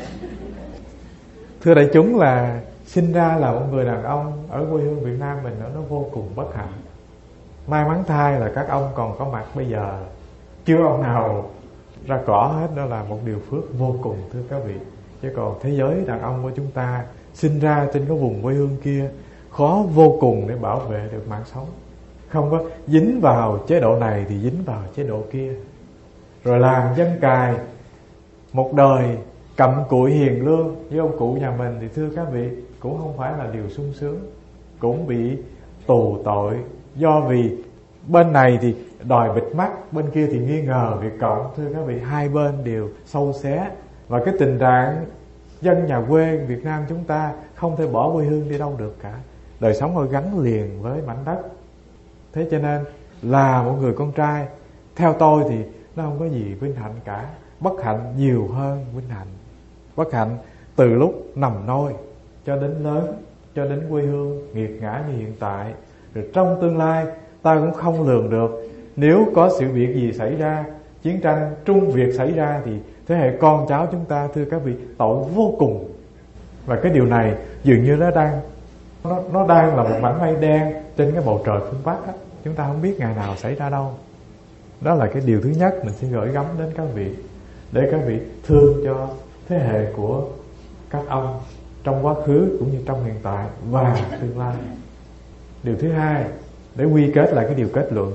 A: Thưa đại chúng, là sinh ra là một người đàn ông ở quê hương Việt Nam mình nó vô cùng bất hạnh. May mắn thay là các ông còn có mặt bây giờ, chưa ông nào ra cỏ hết, đó là một điều phước vô cùng thưa các vị. Chứ còn thế giới đàn ông của chúng ta sinh ra trên cái vùng quê hương kia khó vô cùng để bảo vệ được mạng sống. Không có dính vào chế độ này thì dính vào chế độ kia. Rồi làm dân cài một đời cặm cụi hiền lương với ông cụ nhà mình thì thưa các vị cũng không phải là điều sung sướng, cũng bị tù tội. Do vì bên này thì đòi bịt mắt, bên kia thì nghi ngờ Việt Cộng. Thưa các vị, hai bên đều sâu xé. Và cái tình trạng dân nhà quê Việt Nam chúng ta không thể bỏ quê hương đi đâu được cả. đời sống họ gắn liền với mảnh đất. Thế cho nên là một người con trai, theo tôi thì nó không có gì vinh hạnh cả. Bất hạnh nhiều hơn vinh hạnh. Bất hạnh từ lúc nằm nôi cho đến lớn, cho đến quê hương nghiệt ngã như hiện tại. Rồi trong tương lai ta cũng không lường được, nếu có sự việc gì xảy ra, chiến tranh Trung Việt xảy ra, thì thế hệ con cháu chúng ta, thưa các vị, tội vô cùng. Và cái điều này dường như nó đang Nó, nó đang là một mảnh mây đen trên cái bầu trời phương Bắc đó. Chúng ta không biết ngày nào xảy ra đâu. Đó là cái điều thứ nhất mình xin gửi gắm đến các vị, để các vị thương cho thế hệ của các ông trong quá khứ cũng như trong hiện tại và tương lai. Điều thứ hai, để quy kết lại cái điều kết luận,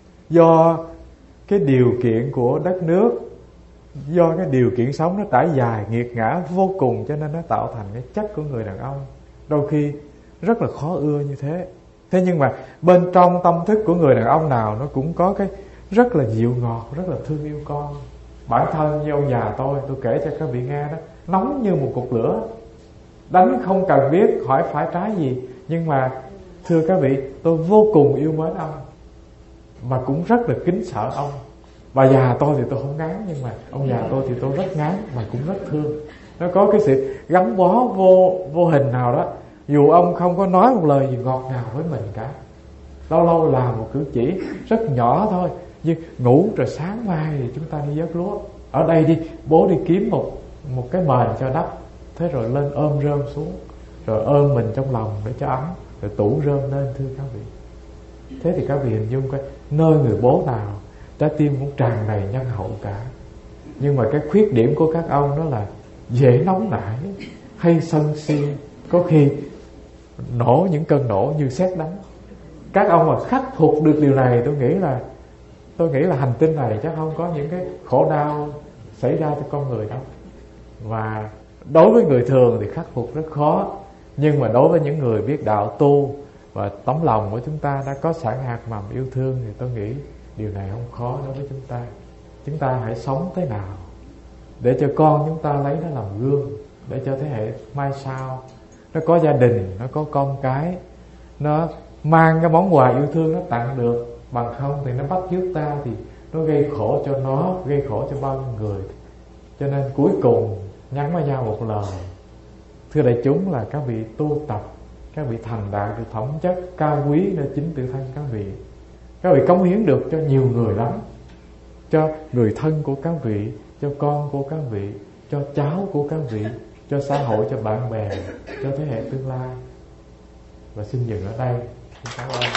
A: do cái điều kiện của đất nước, do cái điều kiện sống nó trải dài nghiệt ngã vô cùng, cho nên nó tạo thành cái chất của người đàn ông đôi khi rất là khó ưa như thế. Thế nhưng mà bên trong tâm thức của người đàn ông nào nó cũng có cái rất là dịu ngọt, rất là thương yêu con. Bản thân như ông già tôi, tôi kể cho các vị nghe đó, nóng như một cột lửa, đánh không cần biết hỏi phải trái gì, nhưng mà thưa các vị, tôi vô cùng yêu mến ông, mà cũng rất là kính sợ ông. Bà già tôi thì tôi không ngán, nhưng mà ông già tôi thì tôi rất ngán mà cũng rất thương. Nó có cái sự gắn bó vô vô hình nào đó, dù ông không có nói một lời gì ngọt ngào với mình cả, lâu lâu làm một cử chỉ rất nhỏ thôi, như ngủ rồi sáng mai thì chúng ta đi vớt lúa, ở đây đi bố đi kiếm một một cái mền cho đắp, thế rồi lên ôm rơm xuống, rồi ôm mình trong lòng để cho ấm, rồi tủ rơm lên, thưa các vị. Thế thì các vị hình dung coi, nơi người bố nào trái tim cũng tràn đầy nhân hậu cả. Nhưng mà cái khuyết điểm của các ông đó là dễ nóng nảy, hay sân si, có khi nổ những cơn nổ như sét đánh. Các ông mà khắc phục được điều này, tôi nghĩ là tôi nghĩ là hành tinh này chắc không có những cái khổ đau xảy ra cho con người đâu. Và đối với người thường thì khắc phục rất khó, nhưng mà đối với những người biết đạo tu và tấm lòng của chúng ta đã có sẵn hạt mầm yêu thương, thì tôi nghĩ điều này không khó đối với chúng ta. Chúng ta hãy sống thế nào để cho con chúng ta lấy nó làm gương, để cho thế hệ mai sau nó có gia đình, nó có con cái, nó mang cái món quà yêu thương nó tặng được. Bằng không thì nó bắt chước ta thì nó gây khổ cho nó, gây khổ cho bao nhiêu người. Cho nên cuối cùng nhắn với nhau một lời, thưa đại chúng, là các vị tu tập, các vị thành đạt được phẩm chất cao quý để chính tự thân các vị. Các vị cống hiến được cho nhiều người lắm, cho người thân của các vị, cho con của các vị, cho cháu của các vị, cho xã hội, cho bạn bè, cho thế hệ tương lai. Và xin dừng ở đây. Xin cảm ơn.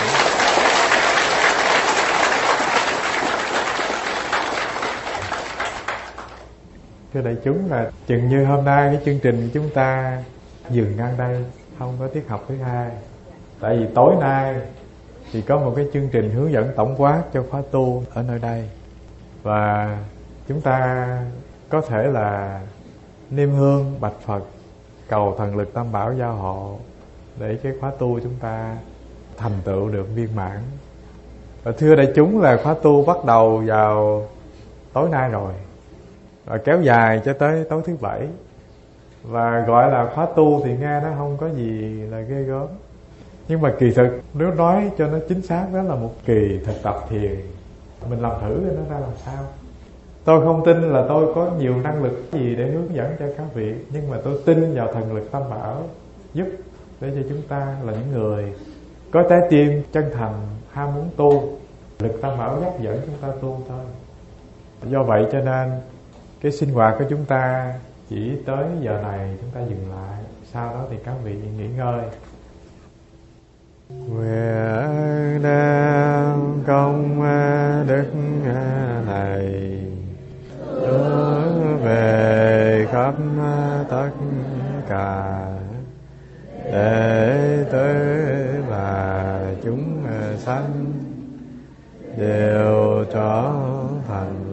A: Thưa đại chúng, là chừng như hôm nay cái chương trình chúng ta dừng ngang đây, không có tiết học thứ hai. Tại vì tối nay thì có một cái chương trình hướng dẫn tổng quát cho khóa tu ở nơi đây, và chúng ta có thể là niêm hương bạch Phật, cầu thần lực Tam Bảo gia hộ để cái khóa tu chúng ta thành tựu được viên mãn. Và thưa đại chúng, là khóa tu bắt đầu vào tối nay rồi, và kéo dài cho tới tối thứ bảy. Và gọi là khóa tu thì nghe nó không có gì là ghê gớm, nhưng mà kỳ thực nếu nói cho nó chính xác, đó là một kỳ thực tập thiền. Mình làm thử nó ra làm sao. Tôi không tin là tôi có nhiều năng lực gì để hướng dẫn cho các vị, nhưng mà tôi tin vào thần lực Tam Bảo giúp để cho chúng ta là những người có trái tim chân thành, ham muốn tu. Lực Tam Bảo dắt dẫn chúng ta tu thôi. Do vậy cho nên cái sinh hoạt của chúng ta chỉ tới giờ này chúng ta dừng lại, sau đó thì các vị nghỉ ngơi. Nguyện đem công đức này đưa về khắp tất cả đệ tử và chúng sanh đều trở thành